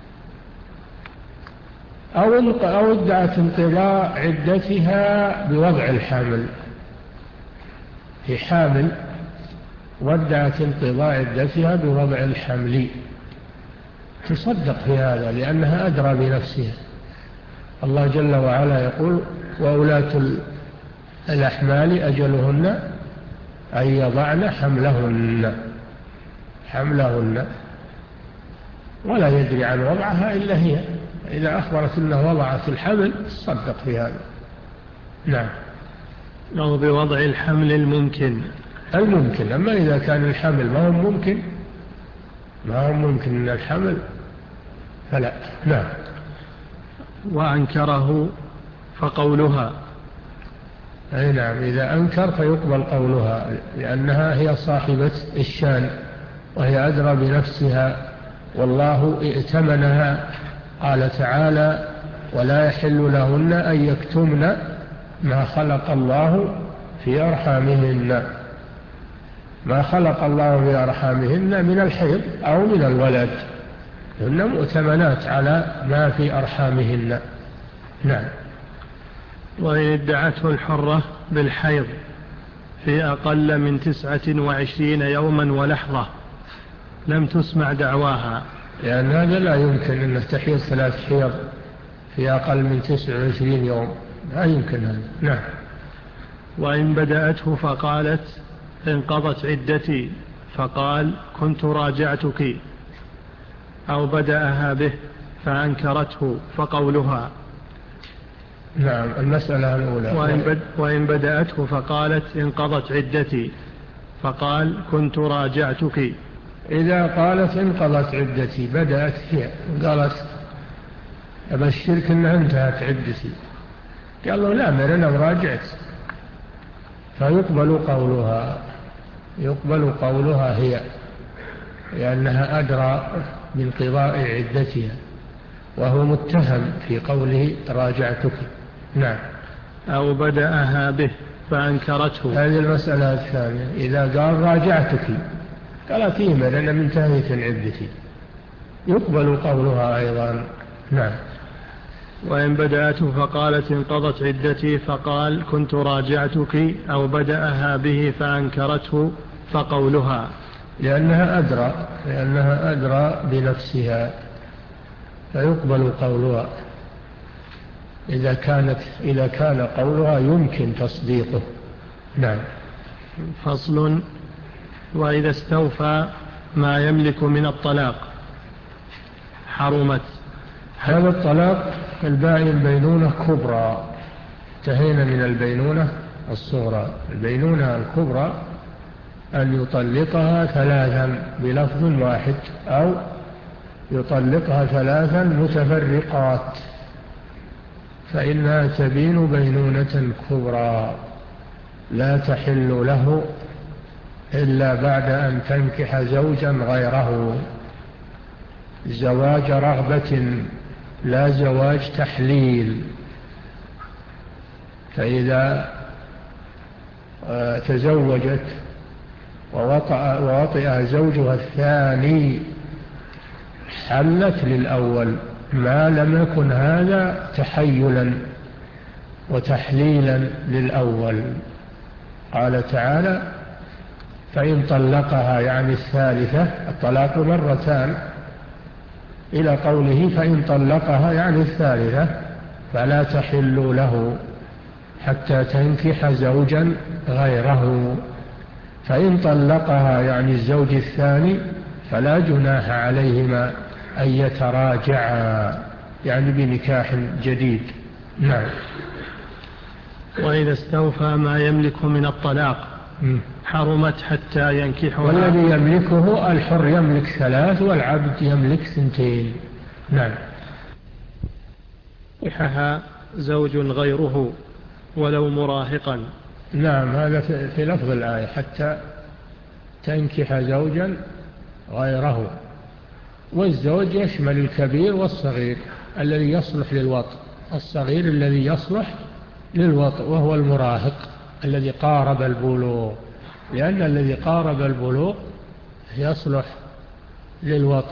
أو أو ادعت انقضاء عدتها بوضع الحمل، في حامل وادعت انقضاء عدتها بوضع الحمل، تصدق في هذا لأنها أدرى بنفسها. الله جل وعلا يقول: وأولاة الأحمال أجلهن أن يضعن حملهن حملهن ولا يدري عن وضعها إلا هي. إذا أخبرت أنه وضعت الحمل تصدق في هذا. نعم. أو بوضع الحمل الممكن الممكن. أما إذا كان الحمل ما هو ممكن ما هو ممكن من الحمل فلا. نعم. وأنكره فقولها. أي نعم، إذا أنكر فيقبل قولها، لأنها هي صاحبة الشان وهي أدرى بنفسها، والله ائتمنها. قال تعالى: ولا يحل لهن أن يكتمن ما خلق الله في أرحامهن. ما خلق الله في أرحامهن من الحيض أو من الولد، هن مؤتمنات على ما في أرحامهن. نعم. وإن ادعته الحرة بالحيض في أقل من تسعة وعشرين يوما ولحظة لم تسمع دعواها، لأن هذا لا يمكن أن تحيض ثلاث حيض في أقل من تسعة وعشرين يوم، لا يمكن هذا. نعم. وإن بدأته فقالت: انقضت عدتي، فقال: كنت راجعتك، أو بدأها به فأنكرته فقولها. نعم. المسألة الأولى. وإن, بد وإن بدأته فقالت: انقضت عدتي، فقال: كنت راجعتك. إذا قالت انقضت عدتي، بدأت هي قالت: أبشرك أنها انتهت عدتي، قال له: لا، من أنا مراجعت، فيقبل قولها يقبل قولها هي، لأنها أدرى بانقضاء عدتها، وهو متهم في قوله راجعتك. نعم. أو بدأها به فأنكرته. هذه المسألة الثانية. إذا قال راجعتك قالت: إيه، من أنا منتهيت عدتي، يقبل قولها أيضا. نعم. وإن بدأته فقالت: انقضت عدتي، فقال: كنت راجعتك، أو بدأها به فأنكرته فقولها. لأنها أدرى لأنها أدرى بنفسها، فيقبل قولها إذا كانت إذا كان قولها يمكن تصديقه. نعم. فصل. وإذا استوفى ما يملك من الطلاق حرمت. هذا الطلاق البائن بينونة كبرى، انتهينا من البينونة الصغرى. البينونة الكبرى أن يطلقها ثلاثا بلفظ واحد، أو يطلقها ثلاثا متفرقات، فإنها تبين بينونة كبرى لا تحل له إلا بعد أن تنكح زوجا غيره، زواج رغبة لا زواج تحليل. فإذا تزوجت ووطئ زوجها الثاني حلت للأول، ما لم يكن هذا تحيلا وتحليلا للأول. قال تعالى: فإن طلقها، يعني الثالثة، الطلاق مرتان، إلى قوله فإن طلقها يعني الثالثة، فلا تحل له حتى تنكح زوجا غيره. فإن طلقها يعني الزوج الثاني فلا جناح عليهما أن يتراجعا، يعني بنكاح جديد. نعم. وإذا استوفى ما يملك من الطلاق حرمت حتى ينكحها. والذي يملكه الحر يملك ثلاث، والعبد يملك ثنتين. نعم. ينكحها زوج غيره ولو مراهقا. نعم، هذا في لفظ الآية: حتى تنكح زوجا غيره. والزوج يشمل الكبير والصغير الذي يصلح للوطء، الصغير الذي يصلح للوطء، وهو المراهق الذي قارب البلوغ، لأن الذي قارب البلوغ يصلح للوطء.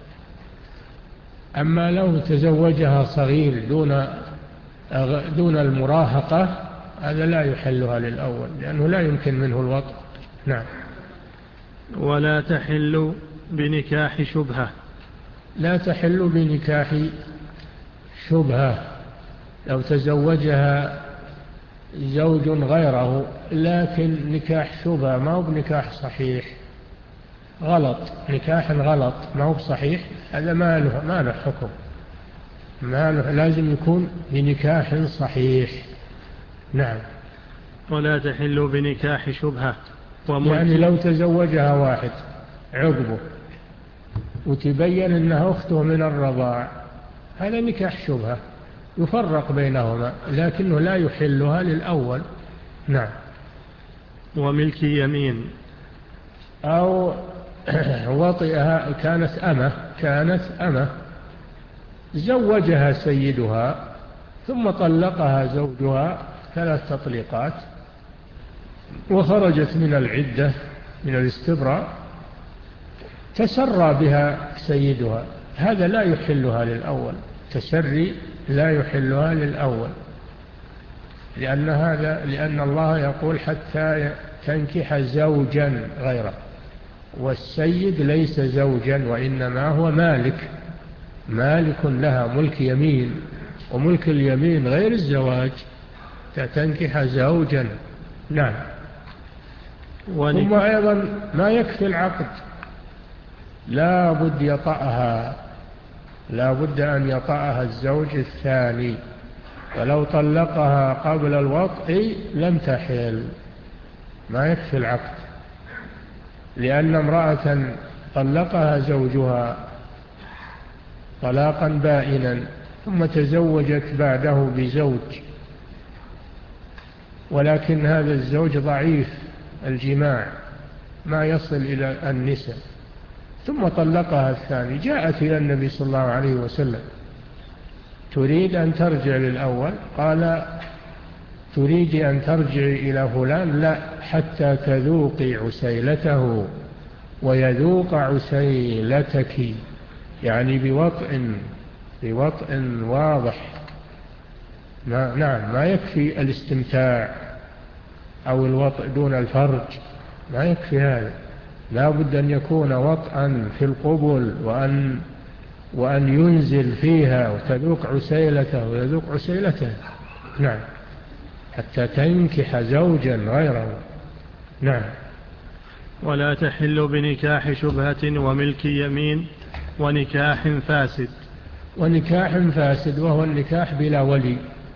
أما لو تزوجها صغير دون دون المراهقة، هذا لا يحلها للأول، لأنه لا يمكن منه الوطء. نعم. ولا تحل بنكاح شبهة. لا تحل بنكاح شبهة. لو تزوجها زوج غيره لكن نكاح شبهة، ما هو بنكاح صحيح، غلط، نكاح غلط ما هو صحيح، هذا ما له ما له حكم، ما له، لازم يكون بنكاح صحيح. نعم. ولا تحل بنكاح شبهة يعني لو تزوجها واحد عقبه وتبين أنها أخته من الرضاع، هذا نكاح شبهة يفرق بينهما، لكنه لا يحلها للأول. نعم. وملك يمين أو وطئها، كانت أمة كانت أمة زوجها سيدها ثم طلقها زوجها ثلاث تطليقات وخرجت من العدة من الاستبراء، تسرى بها سيدها، هذا لا يحلها للأول، تسري لا يحلها للأول، لأن هذا لأن الله يقول حتى تنكح زوجا غيره، والسيد ليس زوجا وإنما هو مالك، مالك لها ملك يمين، وملك اليمين غير الزواج، تنكح زوجا. نعم. ثم أيضا ما يكفي العقد، لا بد يطأها، لا بد أن يطأها الزوج الثاني، ولو طلقها قبل الوطء لم تحل، ما يكفي العقد، لأن امرأة طلقها زوجها طلاقا بائنا ثم تزوجت بعده بزوج، ولكن هذا الزوج ضعيف الجماع ما يصل إلى النساء، ثم طلقها الثاني، جاءت إلى النبي صلى الله عليه وسلم تريد أن ترجع للأول، قال تريد أن ترجعي إلى فلان؟ لا، حتى تذوقي عسيلته ويذوق عسيلتك، يعني بوطء بوطء واضح. ما نعم، ما يكفي الاستمتاع أو الوطء دون الفرج، ما يكفي هذا، لا بد أن يكون وطئا في القبل، وأن وأن ينزل فيها وتذوق عسيلته ويذوق عسيلته. نعم، حتى تنكح زوجا غيره. نعم. ولا تحل بنكاح شبهة وملك يمين ونكاح فاسد. ونكاح فاسد وهو النكاح بلا ولي،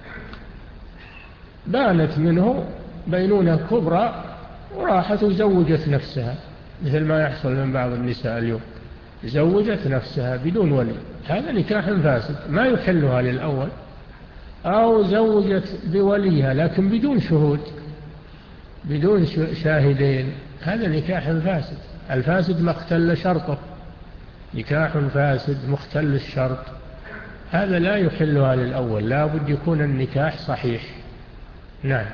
بانت منه بينونة كبرى وراحت وزوجت نفسها، مثل ما يحصل من بعض النساء اليوم، زوجت نفسها بدون ولي، هذا نكاح فاسد ما يحلها للأول. أو زوجت بوليها لكن بدون شهود، بدون شاهدين، هذا نكاح فاسد. الفاسد ما اختل شرطه، نكاح فاسد مختل الشرط، هذا لا يحلها للأول، لا بد يكون النكاح صحيح. نعم.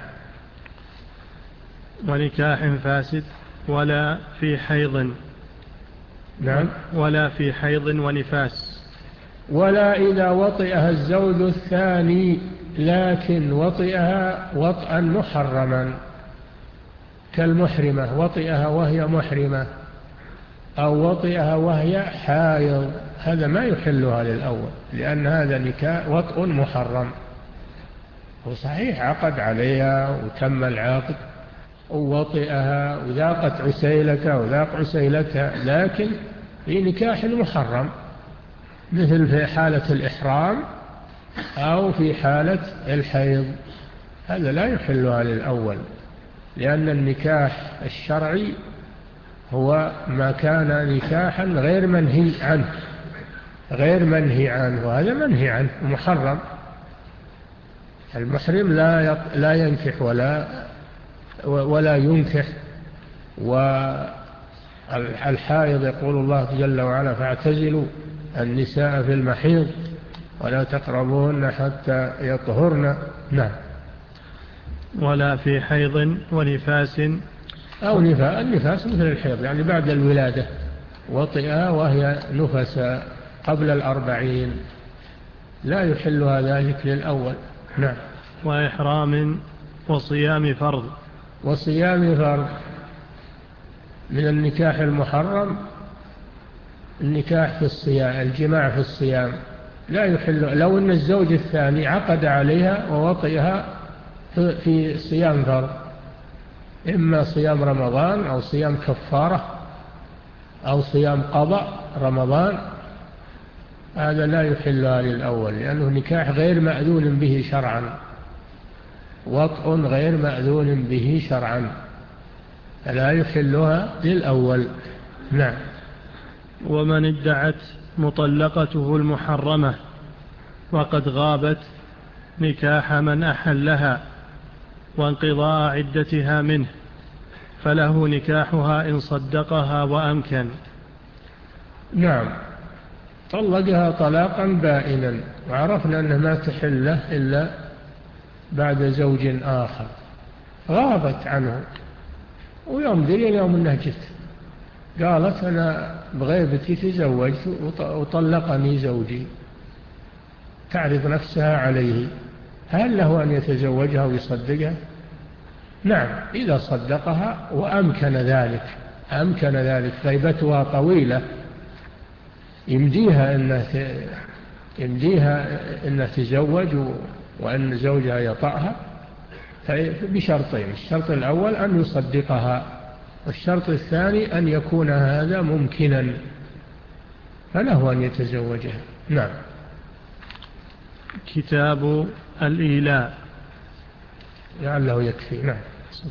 ونكاح فاسد ولا في حيض. نعم. ولا في حيض ونفاس. ولا إذا وطئها الزوج الثاني لكن وطئها وطئا محرما، كالمحرمة، وطئها وهي محرمة، أو وطئها وهي حائض، هذا ما يحلها للأول، لأن هذا نكاح وطئ محرم، وصحيح عقد عليها وتم العقد ووطئها وذاقت عسيلته وذاق عسيلتها، لكن في نكاح محرم، مثل في حالة الإحرام أو في حالة الحيض، هذا لا يحلها للأول، لأن النكاح الشرعي هو ما كان نكاحا غير منهي عنه، غير منهي عنه، وهذا منهي عنه محرم. المحرم لا لا ينكح ولا ولا ينكح. والحائض يقول الله جل وعلا فاعتزلوا النساء في المحيض ولا تقربوهن حتى يطهرن. نعم. ولا في حيض ونفاس. أو نفاس، النفاس مثل الحيض، يعني بعد الولادة وطئها وهي نفسا قبل الأربعين، لا يحلها ذلك للأول. نعم. وإحرام وصيام فرض. وصيام فرض من النكاح المحرم النكاح في الصيام، الجماع في الصيام لا يحل، لو أن الزوج الثاني عقد عليها ووطئها في صيام فرض، إما صيام رمضان أو صيام كفارة أو صيام قضاء رمضان، هذا لا يحلها للأول، لأنه نكاح غير مأذون به شرعا. وطء غير مأذون به شرعا فلا يحلها للأول. نعم. ومن ادعت مطلقته المحرمة وقد غابت نكاح من أحلها وانقضاء عدتها منه فله نكاحها إن صدقها وأمكن. نعم، طلقها طلاقا بائنا وعرفنا أنه ما تحل له إلا بعد زوج آخر، غابت عنه ويوم ذي يوم أنه جت قالت أنا بغيبتي تزوجت وطلقني زوجي، تعرف نفسها عليه، هل له أن يتزوجها ويصدقها؟ نعم، إذا صدقها وأمكن ذلك، أمكن ذلك، غيبتها طويلة يمديها أنه يمديها أنه تزوج وأن زوجها يطأها بشرطين: الشرط الأول أن يصدقها، والشرط الثاني أن يكون هذا ممكنا فله أن يتزوجها. نعم. كتاب الإيلاء. لعله يكفي. نعم.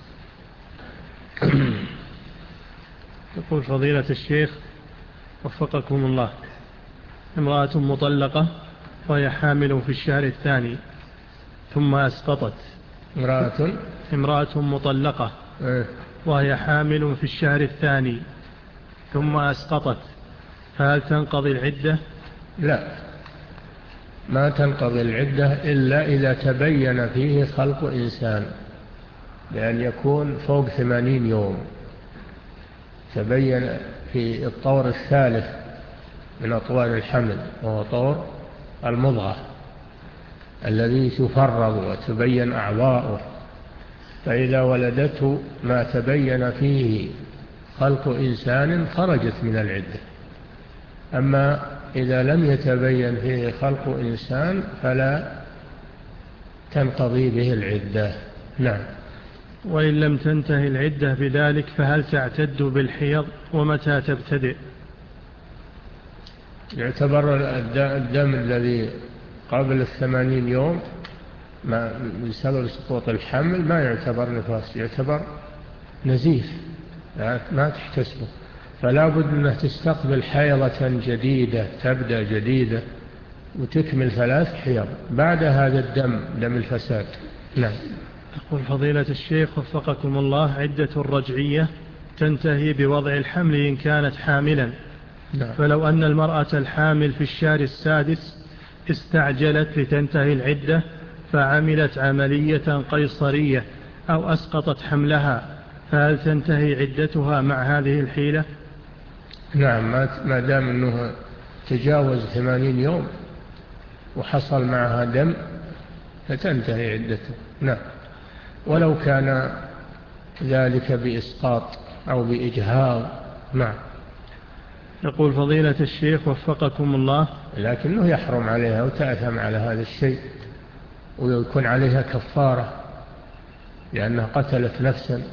يقول فضيلة الشيخ وفقكم الله: امرأة مطلقة وهي حامل في الشهر الثاني ثم أسقطت. امرأة امرأة مطلقة وهي حامل في الشهر الثاني ثم أسقطت، فهل تنقضي العدة؟ لا، ما تنقضي العدة إلا إذا تبين فيه خلق إنسان، بأن يكون فوق ثمانين يوم، تبين في الطور الثالث من أطوار الحمل وهو طور المضغة الذي تفرغ وتبين أعضاؤه، فإذا ولدته ما تبين فيه خلق إنسان خرجت من العدة. أما إذا لم يتبين فيه خلق إنسان فلا تنقضي به العدة. نعم. وإن لم تنتهي العدة بذلك فهل تعتد بالحيض ومتى تبتدئ؟ يعتبر الدم الذي قبل الثمانين يوم ما بسبب سقوط الحمل ما يعتبر نفاس، يعتبر نزيف ما تحتسبه، فلا بد أنها تستقبل حيضة جديدة، تبدأ جديدة وتكمل ثلاث حيض بعد هذا الدم، دم الفساد. نعم. يقول فضيلة الشيخ وفقكم الله: عدة الرجعية تنتهي بوضع الحمل إن كانت حاملا. نعم. فلو أن المرأة الحامل في الشهر السادس استعجلت لتنتهي العدة فعملت عملية قيصرية أو أسقطت حملها، فهل تنتهي عدتها مع هذه الحيلة؟ نعم، ما دام أنه تجاوز ثمانين يوم وحصل معها دم فتنتهي عدته. نعم، ولو كان ذلك بإسقاط أو بإجهاض. نعم. يقول فضيلة الشيخ وفقكم الله: لكنه يحرم عليها وتأثم على هذا الشيء ويكون عليها كفارة لأنها قتلت نفسا.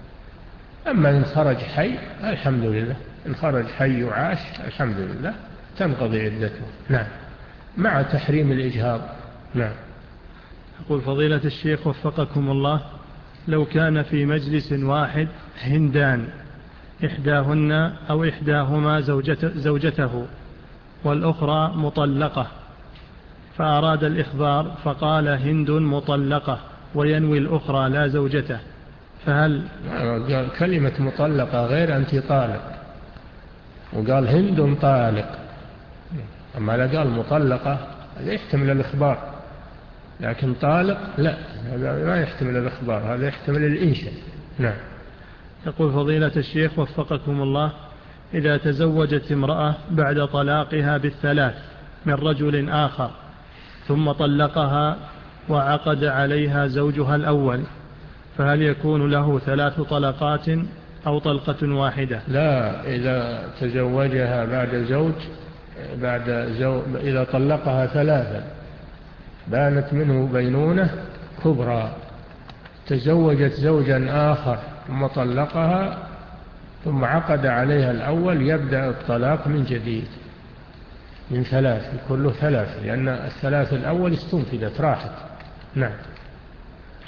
أما إن خرج حي الحمد لله، إن خرج حي وعاش الحمد لله تنقضي عدته. نعم، مع تحريم الإجهاض. نعم. يقول فضيلة الشيخ وفقكم الله: لو كان في مجلس واحد هندان إحداهن أو إحداهما زوجته, زوجته والأخرى مطلقة، فأراد الإخبار فقال هند مطلقة وينوي الأخرى لا زوجته، فهل كلمة مطلقة غير أنت طالق، وقال هند طالق، أما لا قال مطلقة هذا يحتمل الإخبار، لكن طالق لا، هذا ما يحتمل الإخبار، هذا يحتمل الإنشاء. نعم. يقول فضيلة الشيخ وفقكم الله: إذا تزوجت امرأة بعد طلاقها بالثلاث من رجل آخر ثم طلقها وعقد عليها زوجها الأول، فهل يكون له ثلاث طلقات أو طلقة واحدة؟ لا، إذا تزوجها بعد زوج بعد زوج إذا طلقها ثلاثا بانت منه بينونة كبرى، تزوجت زوجا آخر ثم طلقها ثم عقد عليها الأول، يبدأ الطلاق من جديد من ثلاث، كله ثلاث، لأن الثلاث الأول استنفدت راحت. نعم.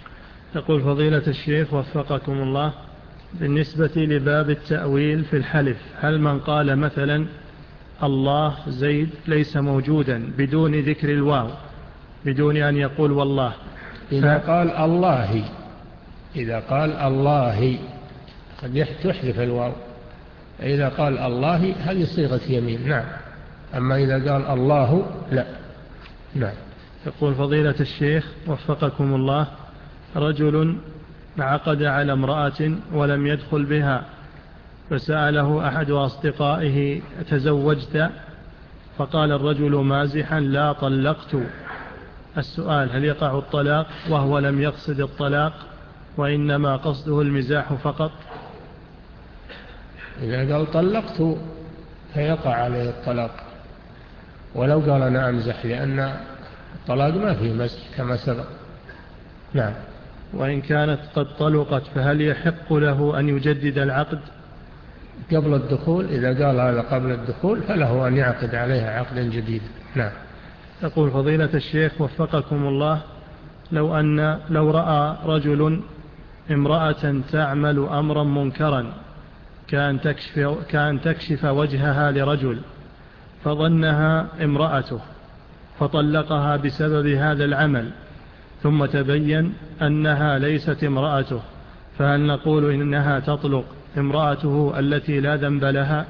يقول فضيلة الشيخ وفقكم الله، بالنسبة لباب التأويل في الحلف، هل من قال مثلا الله زيد ليس موجودا بدون ذكر الواو، بدون أن يقول والله، إذا ف... قال الله، إذا قال الله قد تحذف الواو، إذا قال الله هذه صيغة يمين، نعم. أما إذا قال الله لا، نعم. يقول فضيلة الشيخ وفقكم الله، رجل عقد على امرأة ولم يدخل بها، فسأله أحد أصدقائه تزوجت؟ فقال الرجل مازحا لا طلقت. السؤال: هل يقع الطلاق وهو لم يقصد الطلاق وإنما قصده المزاح فقط؟ إذا قال طلقت فيقع عليه الطلاق، ولو قال أنا أمزح، لأن الطلاق ما فيه مزح كما سبق، نعم. وإن كانت قد طلقت فهل يحق له أن يجدد العقد قبل الدخول؟ إذا قال هذا قبل الدخول فله أن يعقد عليها عقدا جديدا، نعم. يقول فضيلة الشيخ وفقكم الله، لو أن لو رأى رجل امرأة تعمل أمرا منكرا كان تكشف, كان تكشف وجهها لرجل فظنها امرأته فطلقها بسبب هذا العمل، ثم تبين أنها ليست امرأته، فهل نقول إنها تطلق امرأته التي لا ذنب لها؟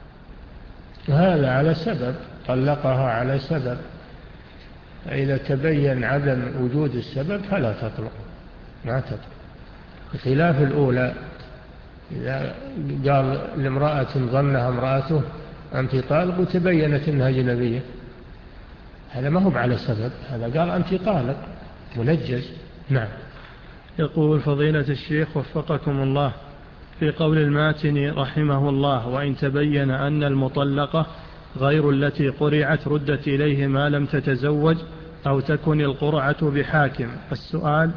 هذا على سبب، طلقها على سبب، إذا تبين عدم وجود السبب فلا تطلق، ما تطلق، بخلاف الأولى إذا قال لامرأة ظنها امرأته أنت طالق وتبينت أنها أجنبية، هذا ما هو على سبب، هذا قال أنت طالق منجز، نعم. يقول فضيلة الشيخ وفقكم الله، في قول الماتني رحمه الله: وإن تبين أن المطلقة غير التي قرعت ردت إليه ما لم تتزوج أو تكن القرعة بحاكم. السؤال: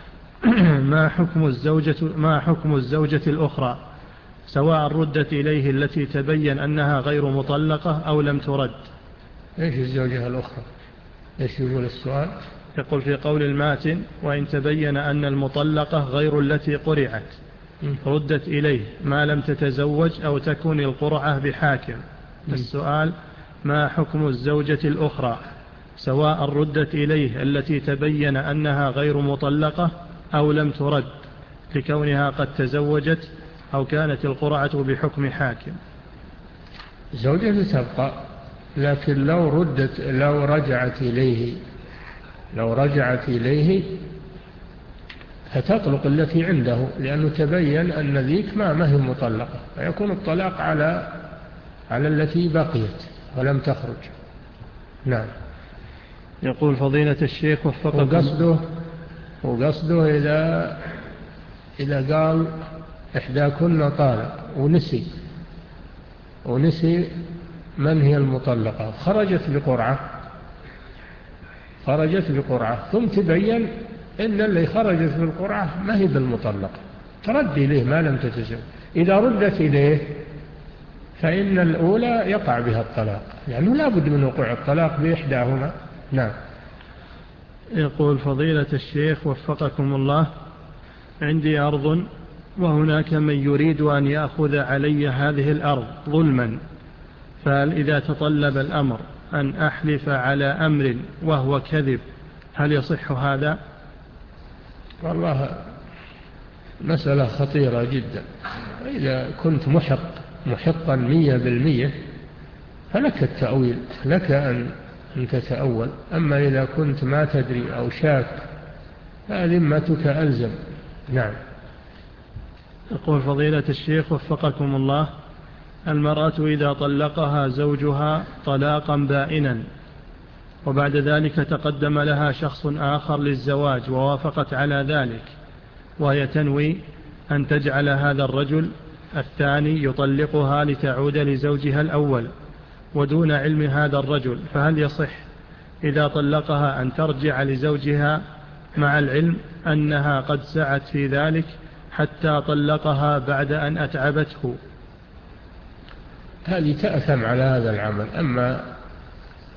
ما حكم الزوجة, ما حكم الزوجة الأخرى سواء ردت إليه التي تبين أنها غير مطلقة أو لم ترد؟ إيش الزوجة الأخرى؟ إيش يقول السؤال؟ يقول في قول الماتن: وإن تبين أن المطلقة غير التي قرعت ردت إليه ما لم تتزوج أو تكون القرعة بحاكم. السؤال: ما حكم الزوجة الأخرى سواء ردت إليه التي تبين أنها غير مطلقة أو لم ترد لكونها قد تزوجت أو كانت القرعة بحكم حاكم؟ زوجة تبقى، لكن لو ردت لو رجعت إليه لو رجعت إليه فتطلق التي عنده، لأنه تبين أن ذيك ما ما هي مطلقة، فيكون الطلاق على على التي بقيت ولم تخرج، نعم. يقول فضيلة الشيخ وفقكم، وقصده وقصده إذا إذا قال إحداكن طالق ونسي ونسي من هي المطلقة، خرجت بقرعة خرجت بقرعة ثم تبين إن اللي خرجت بالقرعة ما هي بالمطلقة، ترد إليه ما لم تتزوج. إذا ردت إليه فإن الأولى يقع بها الطلاق، لأنه لا بد من وقوع الطلاق بإحداهما، نعم. يقول فضيلة الشيخ وفقكم الله، عندي أرض وهناك من يريد أن يأخذ علي هذه الأرض ظلما، فهل إذا تطلب الأمر أن أحلف على أمر وهو كذب هل يصح هذا؟ والله مسألة خطيرة جدا. إذا كنت محق محقا مية بالمية فلك التأويل، لك أن تتأول. أما إذا كنت ما تدري أو شاك فذمتك ألزم، نعم. يقول فضيلة الشيخ وفقكم الله، المرأة إذا طلقها زوجها طلاقا بائنا وبعد ذلك تقدم لها شخص آخر للزواج ووافقت على ذلك، وهي تنوي أن تجعل هذا الرجل الثاني يطلقها لتعود لزوجها الأول ودون علم هذا الرجل، فهل يصح إذا طلقها أن ترجع لزوجها مع العلم أنها قد سعت في ذلك حتى طلقها بعد أن أتعبته؟ هذه تأثم على هذا العمل. أما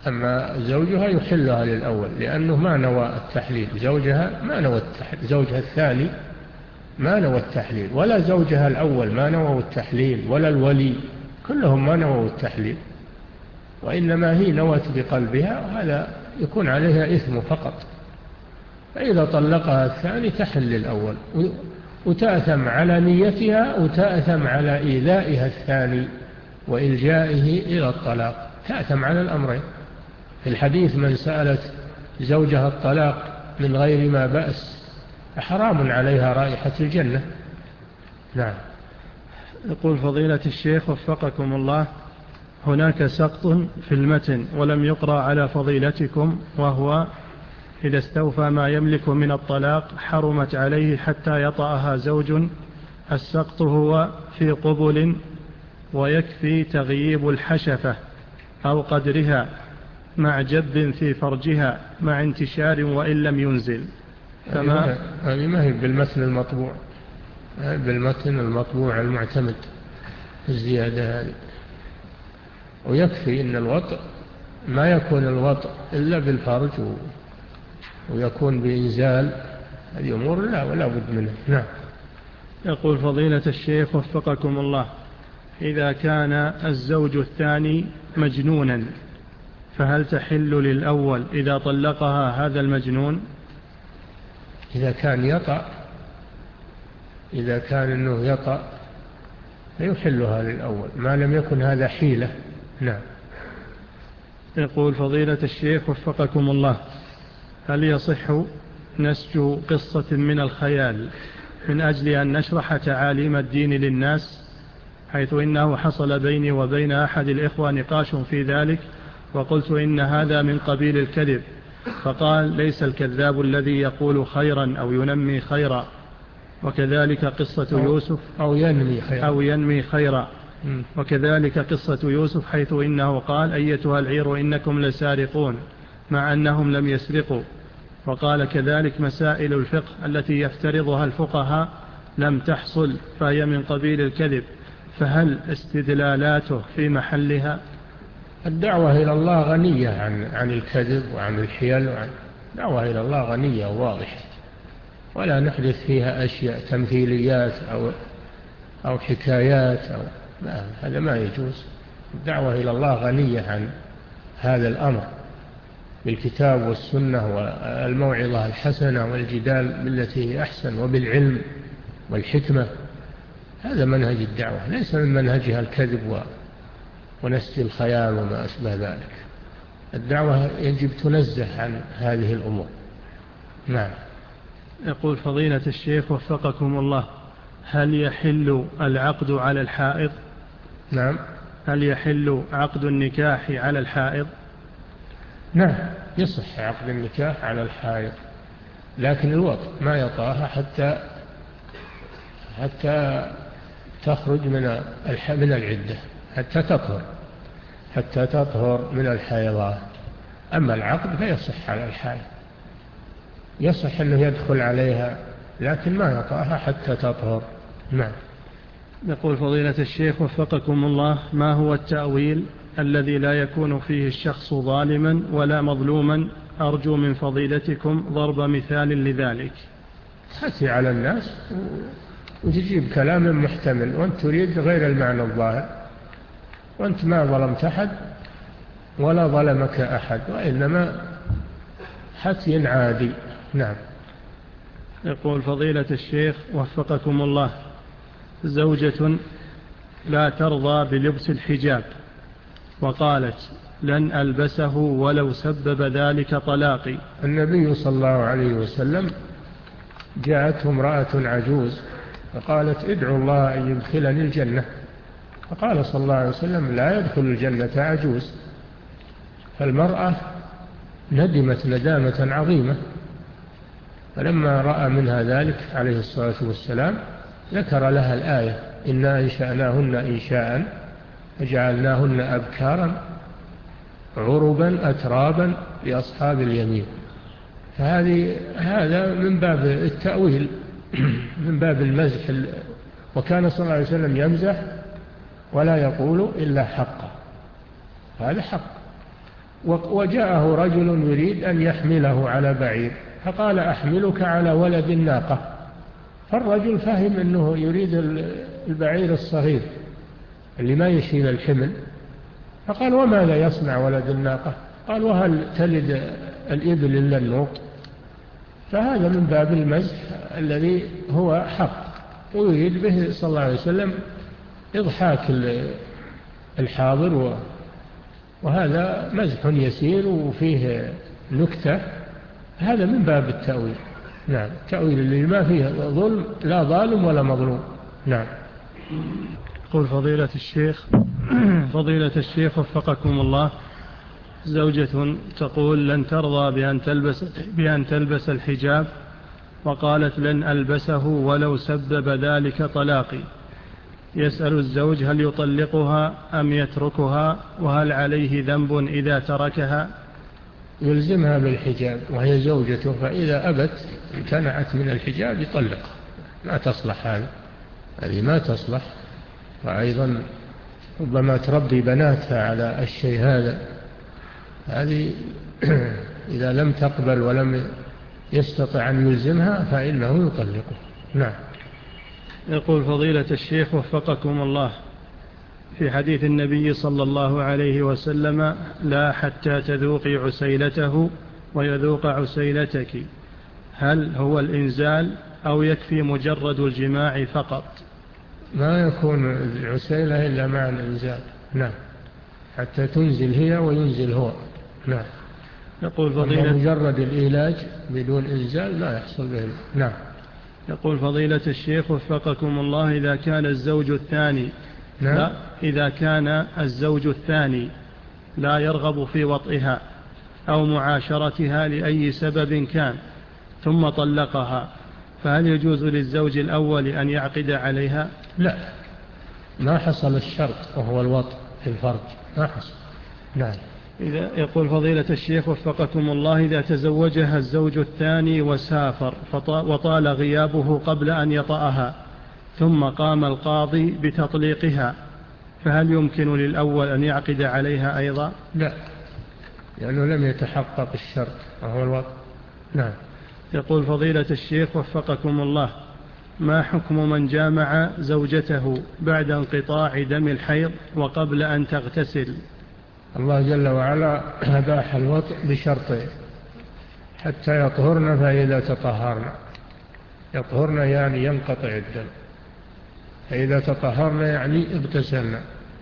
أما زوجها يحلها للأول لأنه ما نوى التحليل، زوجها ما نوى التحليل، زوجها الثاني ما نوى التحليل، ولا زوجها الأول ما نوى التحليل، ولا الولي، كلهم ما نووا التحليل، وإنما هي نوت بقلبها، وهذا يكون عليها إثم فقط. فإذا طلقها الثاني تحل الأول، وتأثم على نيتها وتأثم على إيذائها الثاني وإلجائه إلى الطلاق، تأثم على الأمرين. في الحديث من سألت زوجها الطلاق من غير ما بأس حرام عليها رائحة الجنة. نعم. يقول فضيلة الشيخ وفقكم الله، هناك سقط في المتن ولم يقرأ على فضيلتكم، وهو إذا استوفى ما يملك من الطلاق حرمت عليه حتى يطأها زوج. السقط هو في قبل ويكفي تغييب الحشفة أو قدرها مع جب في فرجها مع انتشار وإن لم ينزل. فما هذه ما هي بالمتن المطبوع، بالمتن المطبوع المعتمد الزيادة هذه. ويكفي إن الوطء ما يكون الوطء إلا بالفرج ويكون بإنزال، هذه أمور لا ولا بد منها. نعم. يقول فضيلة الشيخ وفقكم الله، إذا كان الزوج الثاني مجنونا فهل تحل للأول إذا طلقها هذا المجنون؟ إذا كان يطأ إذا كان أنه يطأ فيحلها للأول ما لم يكن هذا حيلة. نعم. يقول فضيلة الشيخ وفقكم الله، هل يصح نسج قصة من الخيال من أجل أن نشرح تعاليم الدين للناس، حيث إنه حصل بيني وبين أحد الإخوة نقاش في ذلك، وقلت إن هذا من قبيل الكذب، فقال ليس الكذاب الذي يقول خيرا أو ينمي خيرا، وكذلك قصة يوسف أو ينمي خيرا, أو ينمي خيرا. وكذلك قصة يوسف حيث إنه قال أيتها العير إنكم لسارقون مع أنهم لم يسرقوا، وقال كذلك مسائل الفقه التي يفترضها الفقهاء لم تحصل فهي من قبيل الكذب، فهل استدلالاته في محلها؟ الدعوة إلى الله غنية عن عن الكذب وعن الحيل، وعن الدعوة إلى الله غنية وواضحة، ولا نحدث فيها أشياء تمثيليات أو أو حكايات أو لا، هذا ما يجوز. الدعوة إلى الله غنية عن هذا الأمر بالكتاب والسنة والموعظة الحسنة والجدال بالتي هي أحسن وبالعلم والحكمة. هذا منهج الدعوة، ليس من منهجها الكذب ونسج الخيال وما أشبه ذلك. الدعوة يجب تنزه عن هذه الأمور. نعم. يقول فضيلة الشيخ وفقكم الله، هل يحل العقد على الحائض؟ نعم. هل يحل عقد النكاح على الحائض؟ نعم، يصح عقد النكاح على الحائض، لكن الوقت ما يطاها حتى حتى تخرج من من العدة، حتى تطهر حتى تطهر من الحيضات. أما العقد فيصح على الحائض، يصح أنه يدخل عليها لكن ما يطاها حتى تطهر. نعم. يقول فضيلة الشيخ وفقكم الله، ما هو التأويل الذي لا يكون فيه الشخص ظالما ولا مظلوما؟ أرجو من فضيلتكم ضرب مثال لذلك. تأتي على الناس وتجيب كلام محتمل وأنت تريد غير المعنى الظاهر، وأنت ما ظلمت أحد ولا ظلمك أحد، وإنما حكي عادي. نعم. يقول فضيلة الشيخ وفقكم الله، زوجة لا ترضى بلبس الحجاب وقالت لن ألبسه ولو سبب ذلك طلاقي. النبي صلى الله عليه وسلم جاءته امرأة عجوز فقالت ادعو الله أن يدخلني الجنة، فقال صلى الله عليه وسلم لا يدخل الجنة عجوز. فالمرأة ندمت ندامة عظيمة، فلما رأى منها ذلك عليه الصلاة والسلام ذكر لها الآية إنا إنشأناهن إنشاء فجعلناهن أبكارا عربا أترابا لأصحاب اليمين. فهذه هذا من باب التأويل من باب المزح، وكان صلى الله عليه وسلم يمزح ولا يقول إلا حقا، هذا حق. وجاءه رجل يريد أن يحمله على بعير فقال أحملك على ولد الناقة، فالرجل فهم أنه يريد البعير الصغير اللي ما يشيل الحمل، فقال وماذا يصنع ولد الناقة؟ قال وهل تلد الإبل إلا النوق؟ فهذا من باب المزح الذي هو حق، ويريد به صلى الله عليه وسلم إضحاك الحاضر، وهذا مزح يسير وفيه نكتة، هذا من باب التأويل. نعم، التأويل اللي ما فيه ظلم، لا ظالم ولا مظلوم. نعم. يقول فضيلة الشيخ فضيلة الشيخ وفقكم الله، زوجة تقول لن ترضى بأن تلبس, بأن تلبس الحجاب، وقالت لن ألبسه ولو سبب ذلك طلاقي. يسأل الزوج هل يطلقها أم يتركها، وهل عليه ذنب إذا تركها؟ يلزمها بالحجاب وهي زوجته، فإذا أبت امتنعت من الحجاب يطلق، ما تصلح هذا، هذه ما تصلح. وأيضا ربما تربي بناتها على الشيء هذا، هذه إذا لم تقبل ولم يستطع أن يلزمها فإنه يطلقه. نعم. يقول فضيلة الشيخ وفقكم الله، في حديث النبي صلى الله عليه وسلم لا حتى تذوقي عسيلته ويذوق عسيلتك، هل هو الإنزال أو يكفي مجرد الجماع فقط؟ ما يكون العسيلة إلا مع الإنزال. نعم، حتى تنزل هي وينزل هو. نعم. يقول فضيلة مجرد العلاج بدون إنزال لا يحصل به. نعم. يقول فضيلة الشيخ وفقكم الله، إذا كان الزوج الثاني نعم. لا إذا كان الزوج الثاني لا يرغب في وطئها أو معاشرتها لأي سبب كان ثم طلقها، فهل يجوز للزوج الأول أن يعقد عليها؟ لا، ما حصل الشرط وهو الوطء في الفرج، ما حصل. نعم. إذا يقول فضيلة الشيخ وفقكم الله، إذا تزوجها الزوج الثاني وسافر وطال غيابه قبل أن يطأها ثم قام القاضي بتطليقها، فهل يمكن للأول أن يعقد عليها أيضا؟ لا، لأنه لم يتحقق الشرط وهو الوطء. نعم. يقول فضيلة الشيخ وفقكم الله، ما حكم من جامع زوجته بعد انقطاع دم الحيض وقبل أن تغتسل؟ الله جل وعلا أباح الوطء بشرطين: حتى يطهرن، فإذا تطهرن، يطهرن يعني ينقطع الدم، فإذا تطهرن يعني اغتسلن.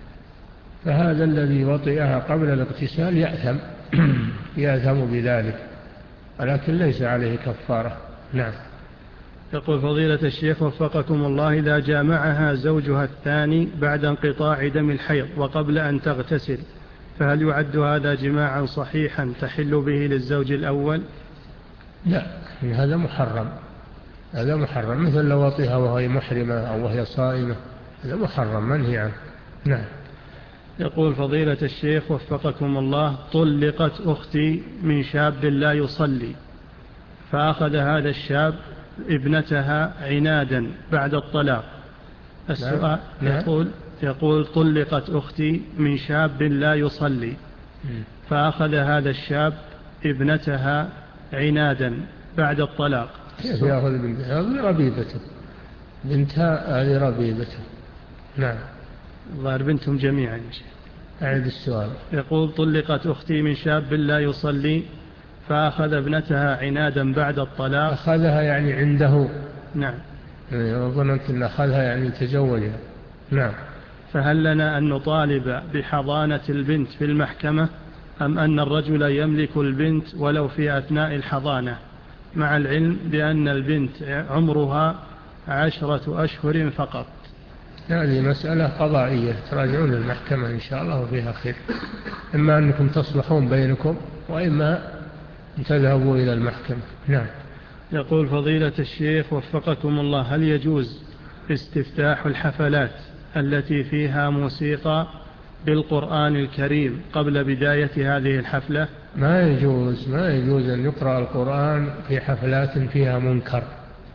فهذا الذي وطئها قبل الاغتسال يأثم يأثم بذلك، ولكن ليس عليه كفارة. نعم. يقول فضيلة الشيخ وفقكم الله، إذا جامعها زوجها الثاني بعد انقطاع دم الحيض وقبل أن تغتسل، فهل يعد هذا جماعا صحيحا تحل به للزوج الأول؟ لا، هذا محرم، هذا محرم، مثل لو وطئها وهي محرمة أو وهي صائمة، هذا محرم منهي عنه. نعم. يقول فضيلة الشيخ وفقكم الله، طلقت أختي من شاب لا يصلي، فأخذ هذا الشاب ابنتها عنادا بعد الطلاق. السؤال نعم. يقول يقول طلقت أختي من شاب لا يصلي، فأخذ هذا الشاب ابنتها عنادا بعد الطلاق. كيف يأخذ بنتها؟ هذه ربيبته، بنتها هذه ربيبته. نعم. ظهر بنتهم جميعا. أعيد السؤال. يقول طلقت أختي من شاب لا يصلي، فأخذ ابنتها عنادا بعد الطلاق. أخذها يعني عنده. نعم. ظننت أن أخذها يعني تزوجها. نعم. فهل لنا أن نطالب بحضانة البنت في المحكمة، أم أن الرجل يملك البنت ولو في أثناء الحضانة، مع العلم بأن البنت عمرها عشرة أشهر فقط؟ هذه مسألة قضائية تراجعون المحكمة إن شاء الله وفيها خير، إما أنكم تصلحون بينكم وإما أن تذهبوا إلى المحكمة. نعم. يقول فضيلة الشيخ وفقكم الله، هل يجوز استفتاح الحفلات التي فيها موسيقى بالقرآن الكريم قبل بداية هذه الحفلة؟ ما يجوز ما يجوز أن يقرأ القرآن في حفلات فيها منكر.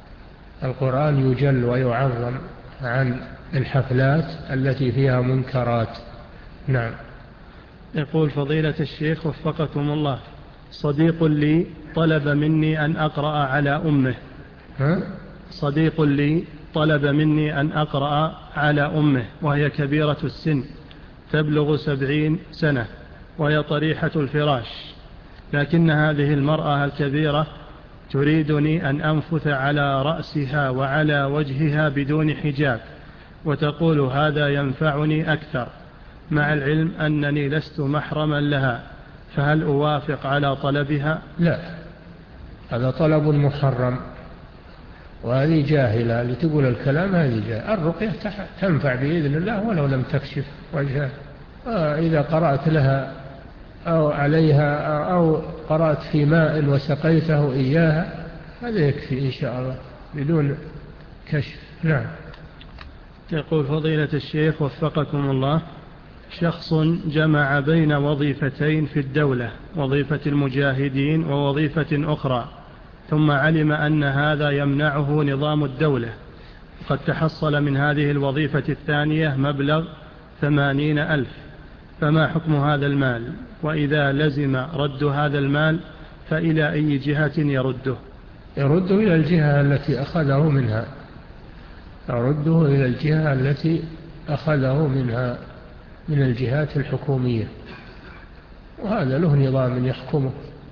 القرآن يجل ويعظم عن الحفلات التي فيها منكرات. نعم. يقول فضيلة الشيخ وفقكم الله، صديق لي طلب مني أن أقرأ على أمه. ها؟ صديق لي طلب مني أن أقرأ على أمه وهي كبيرة السن تبلغ سبعين سنة وهي طريحة الفراش، لكن هذه المرأة الكبيرة تريدني أن أنفث على رأسها وعلى وجهها بدون حجاب، وتقول هذا ينفعني أكثر، مع العلم أنني لست محرما لها، فهل أوافق على طلبها؟ لا، هذا طلب محرم، وهذه جاهلة اللي تقول الكلام، هذه جاهلة. الرقية تنفع بإذن الله ولو لم تكشف وجهها. إذا قرأت لها أو عليها أو قرأت في ماء وسقيته إياها هذا يكفي إن شاء الله بدون كشف. نعم. يقول فضيلة الشيخ وفقكم الله، شخص جمع بين وظيفتين في الدولة، وظيفة المجاهدين ووظيفة أخرى، ثم علم أن هذا يمنعه نظام الدولة، قد تحصل من هذه الوظيفة الثانية مبلغ ثمانين ألف، فما حكم هذا المال؟ وإذا لزم رد هذا المال فإلى أي جهة يرده؟ يرده إلى الجهة التي أخذه منها، يرده إلى الجهة التي أخذه منها من الجهات الحكومية، وهذا له نظام يحكمه،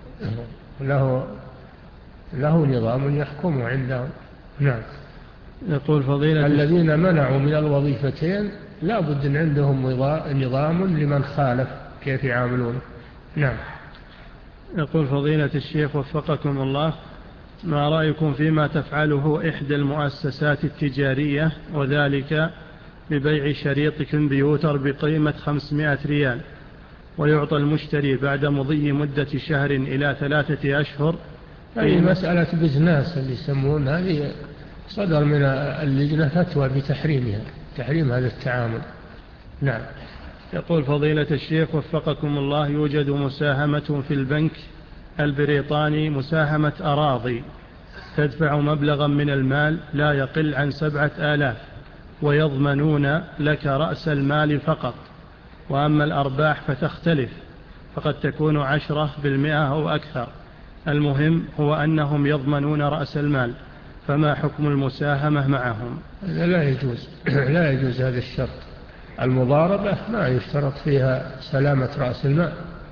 له له نظام يحكمه عندهم. نعم. يقول فضيلة الذين منعوا من الوظيفتين لا بد أن عندهم نظام لمن خالف كيف يعاملون. نعم. يقول فضيلة الشيخ وفقكم الله، ما رأيكم فيما تفعله إحدى المؤسسات التجارية، وذلك ببيع شريط كمبيوتر بقيمة خمسمائة ريال، ويعطى المشتري بعد مضي مدة شهر إلى ثلاثة أشهر؟ هذه مسألة بزناس اللي يسمون، هذه صدر من اللجنة فتوى بتحريمها، تحريم هذا التعامل. نعم. يقول فضيلة الشيخ وفقكم الله، يوجد مساهمة في البنك البريطاني، مساهمة أراضي، تدفع مبلغا من المال لا يقل عن سبعة آلاف، ويضمنون لك رأس المال فقط، وأما الأرباح فتختلف، فقد تكون عشرة بالمئة أو أكثر، المهم هو أنهم يضمنون رأس المال، فما حكم المساهمة معهم؟ لا يجوز لا يجوز هذا الشرط. المضاربة ما يشترط فيها سلامة رأس المال،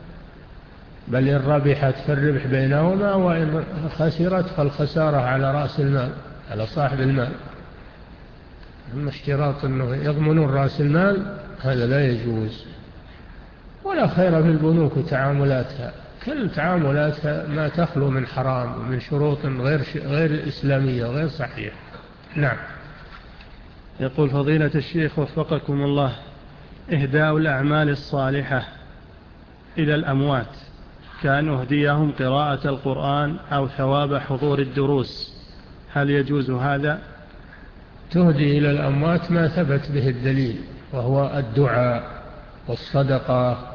بل إن ربحت فالربح بينهما، وإن خسرت فالخسارة على رأس المال، على صاحب المال. أما اشتراط أنه يضمنون رأس المال هذا لا يجوز، ولا خير في البنوك وتعاملاتها، كل تعاملاتها ما تخلو من حرام ومن شروط غير غير إسلامية وغير صحيحة. نعم. يقول فضيلة الشيخ وفقكم الله، إهداء الأعمال الصالحة إلى الأموات كأن أهديهم قراءة القرآن أو ثواب حضور الدروس، هل يجوز هذا؟ تهدي إلى الأموات ما ثبت به الدليل، وهو الدعاء والصدقة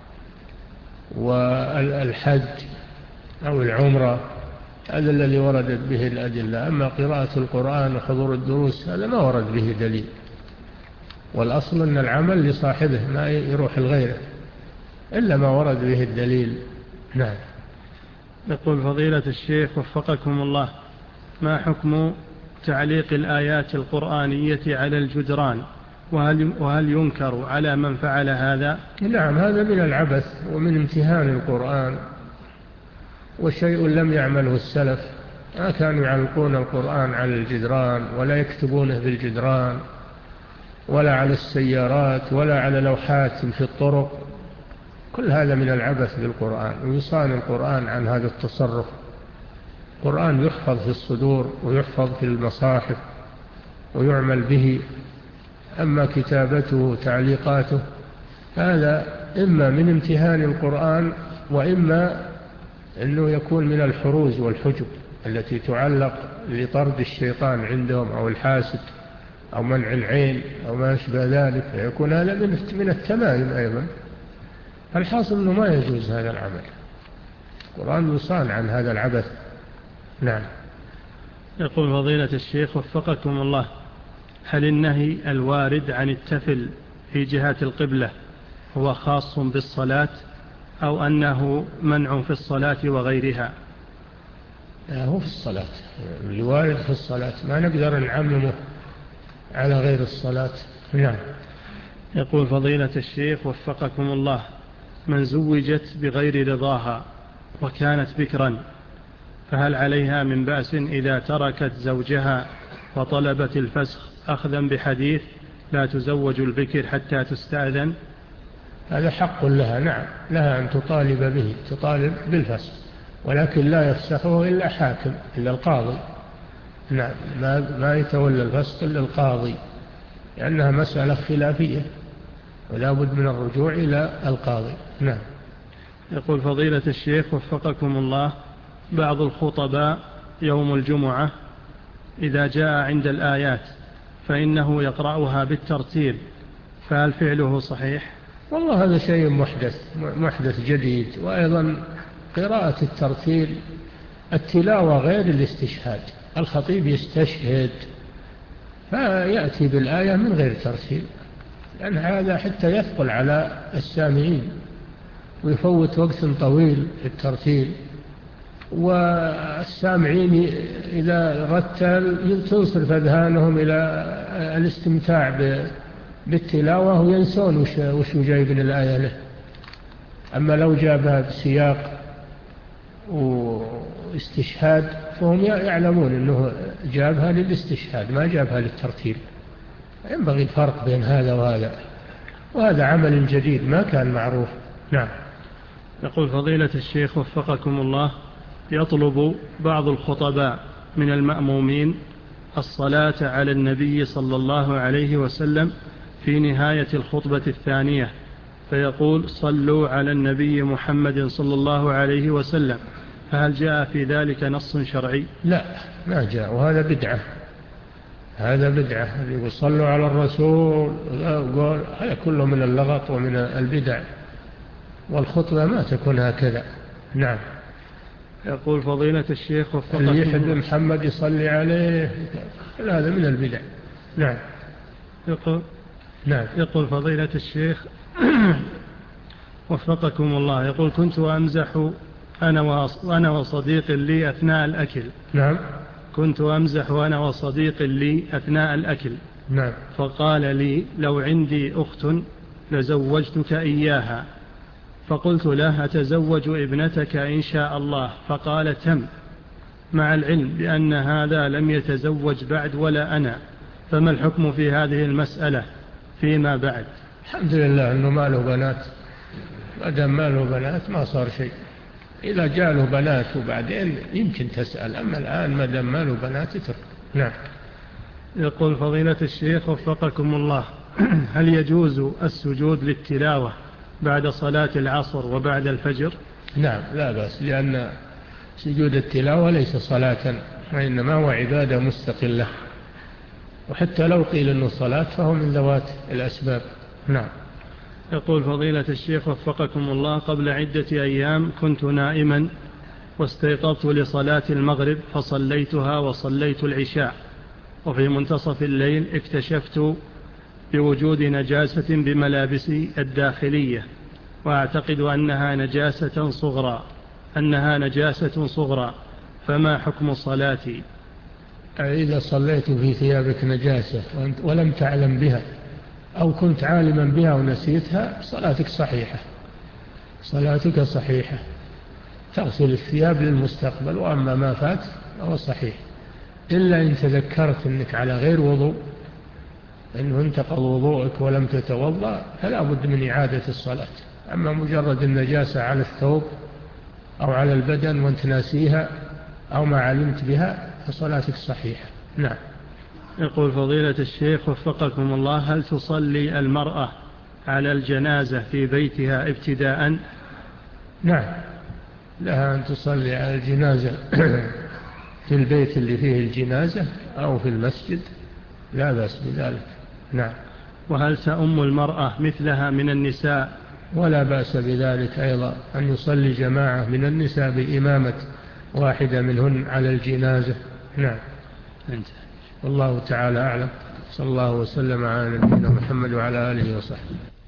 والحج أو العمرة، هذا الذي وردت به الأدلة. أما قراءة القرآن وحضور الدروس هذا ما ورد به دليل، والأصل أن العمل لصاحبه ما يروح لغيره إلا ما ورد به الدليل. نعم. يقول فضيلة الشيخ وفقكم الله، ما حكم تعليق الآيات القرآنية على الجدران، وهل, وهل ينكر على من فعل هذا؟ نعم، هذا من العبث ومن امتهان القرآن، وشيء لم يعمله السلف، ما كانوا يعلقون القرآن على الجدران ولا يكتبونه بالجدران ولا على السيارات ولا على لوحات في الطرق، كل هذا من العبث بالقرآن، ويصان القرآن عن هذا التصرف. القرآن يحفظ في الصدور ويحفظ في المصاحف ويعمل به، أما كتابته وتعليقاته هذا إما من امتهان القرآن، وإما أنه يكون من الحروز والحجب التي تعلق لطرد الشيطان عندهم أو الحاسد أو منع العين أو ما أشبه ذلك، فيكون هذا من التمائم أيضا. الحاصل أنه ما يجوز هذا العمل، القرآن يصان عن هذا العبث. نعم. يقول فضيلة الشيخ وفقكم الله، هل النهي الوارد عن التفل في جهة القبلة هو خاص بالصلاة أو أنه منع في الصلاة وغيرها؟ لا، هو في الصلاة، الوارد في الصلاة، ما نقدر نعممه على غير الصلاة. نعم. يقول فضيلة الشيخ وفقكم الله، من زوجت بغير رضاها وكانت بكرا فهل عليها من بأس إذا تركت زوجها وطلبت الفسخ أخذا بحديث لا تزوج البكر حتى تستأذن؟ هذا حق لها، نعم، لها أن تطالب به، تطالب بالفسخ، ولكن لا يفسخه إلا حاكم، إلا القاضي. نعم، ما, ما يتولى الفسخ إلا القاضي، لأنها مسألة خلافية ولا بد من الرجوع إلى القاضي. نعم. يقول فضيلة الشيخ وفقكم الله، بعض الخطباء يوم الجمعة إذا جاء عند الآيات فإنه يقرأها بالترتيل، فهل فعله صحيح؟ والله هذا شيء محدث محدث جديد. وأيضا قراءة الترتيل التلاوة غير الاستشهاد، الخطيب يستشهد فيأتي بالآية من غير ترتيل، لأن هذا حتى يثقل على السامعين ويفوت وقت طويل في الترتيل، والسامعين إذا رتل تنصرف أذهانهم إلى الاستمتاع بالتلاوة وينسون وش جايب الآية له. أما لو جابها بسياق واستشهاد فهم يعلمون أنه جابها للاستشهاد ما جابها للترتيل. ينبغي الفرق بين هذا وهذا، وهذا عمل جديد ما كان معروف. نعم. يقول فضيلة الشيخ وفقكم الله، يطلب بعض الخطباء من المأمومين الصلاة على النبي صلى الله عليه وسلم في نهاية الخطبة الثانية، فيقول صلوا على النبي محمد صلى الله عليه وسلم، فهل جاء في ذلك نص شرعي؟ لا، ما جاء، وهذا بدعة، هذا بدعة. يقول صلوا على الرسول، هذا كله من اللغط ومن البدع، والخطبة ما تكون هكذا. نعم. يقول فضيلة الشيخ وفقكم اللي يحب محمد يصلي عليه، هذا من البدع. نعم. يقول نعم. يقول فضيلة الشيخ وفقكم الله، يقول كنت أمزح أنا وأنا وصديق لي أثناء الأكل. نعم. كنت أمزح أنا وصديق لي أثناء الأكل. نعم. فقال لي لو عندي أخت لزوجتك إياها، فقلت له أتزوج ابنتك إن شاء الله، فقال تم، مع العلم بأن هذا لم يتزوج بعد ولا أنا، فما الحكم في هذه المسألة فيما بعد؟ الحمد لله أنه ما له بنات، ما دام ما له بنات ما صار شيء. إذا جاء له بنات وبعدين يمكن تسأل، أما الآن ما دام ما له بنات اترك. نعم. يقول فضيلة الشيخ وفقكم الله، هل يجوز السجود للتلاوة بعد صلاة العصر وبعد الفجر؟ نعم، لا بأس، لأن سجود التلاوة ليس صلاة، وإنما هو عبادة مستقلة، وحتى لو قيل أنه صلاة فهو من ذوات الأسباب. نعم. يقول فضيلة الشيخ وفقكم الله، قبل عدة أيام كنت نائما واستيقظت لصلاة المغرب فصليتها وصليت العشاء، وفي منتصف الليل اكتشفت بوجود نجاسة بملابسي الداخلية، وأعتقد أنها نجاسة صغرى أنها نجاسة صغرى فما حكم صلاتي؟ إذا صليت في ثيابك نجاسة ولم تعلم بها أو كنت عالما بها ونسيتها، صلاتك صحيحة، صلاتك صحيحة، تغسل الثياب للمستقبل، وأما ما فات فهو صحيح، إلا إن تذكرت أنك على غير وضوء، أنه انتقض وضوءك ولم تتوضأ، فلا بد من إعادة الصلاة. أما مجرد النجاسة على الثوب أو على البدن وانت ناسيها أو ما علمت بها فصلاتك صحيحة. نعم. يقول فضيلة الشيخ وفقكم الله، هل تصلي المرأة على الجنازة في بيتها ابتداء؟ نعم، لها أن تصلي على الجنازة في البيت اللي فيه الجنازة أو في المسجد، لا بأس بذلك. نعم. وهل تأم المرأة مثلها من النساء؟ ولا بأس بذلك أيضا، أن يصلي جماعة من النساء بإمامة واحدة منهن على الجنازة. نعم. أنت. والله تعالى أعلم. صلى الله وسلم على نبينا محمد وعلى آله وصحبه.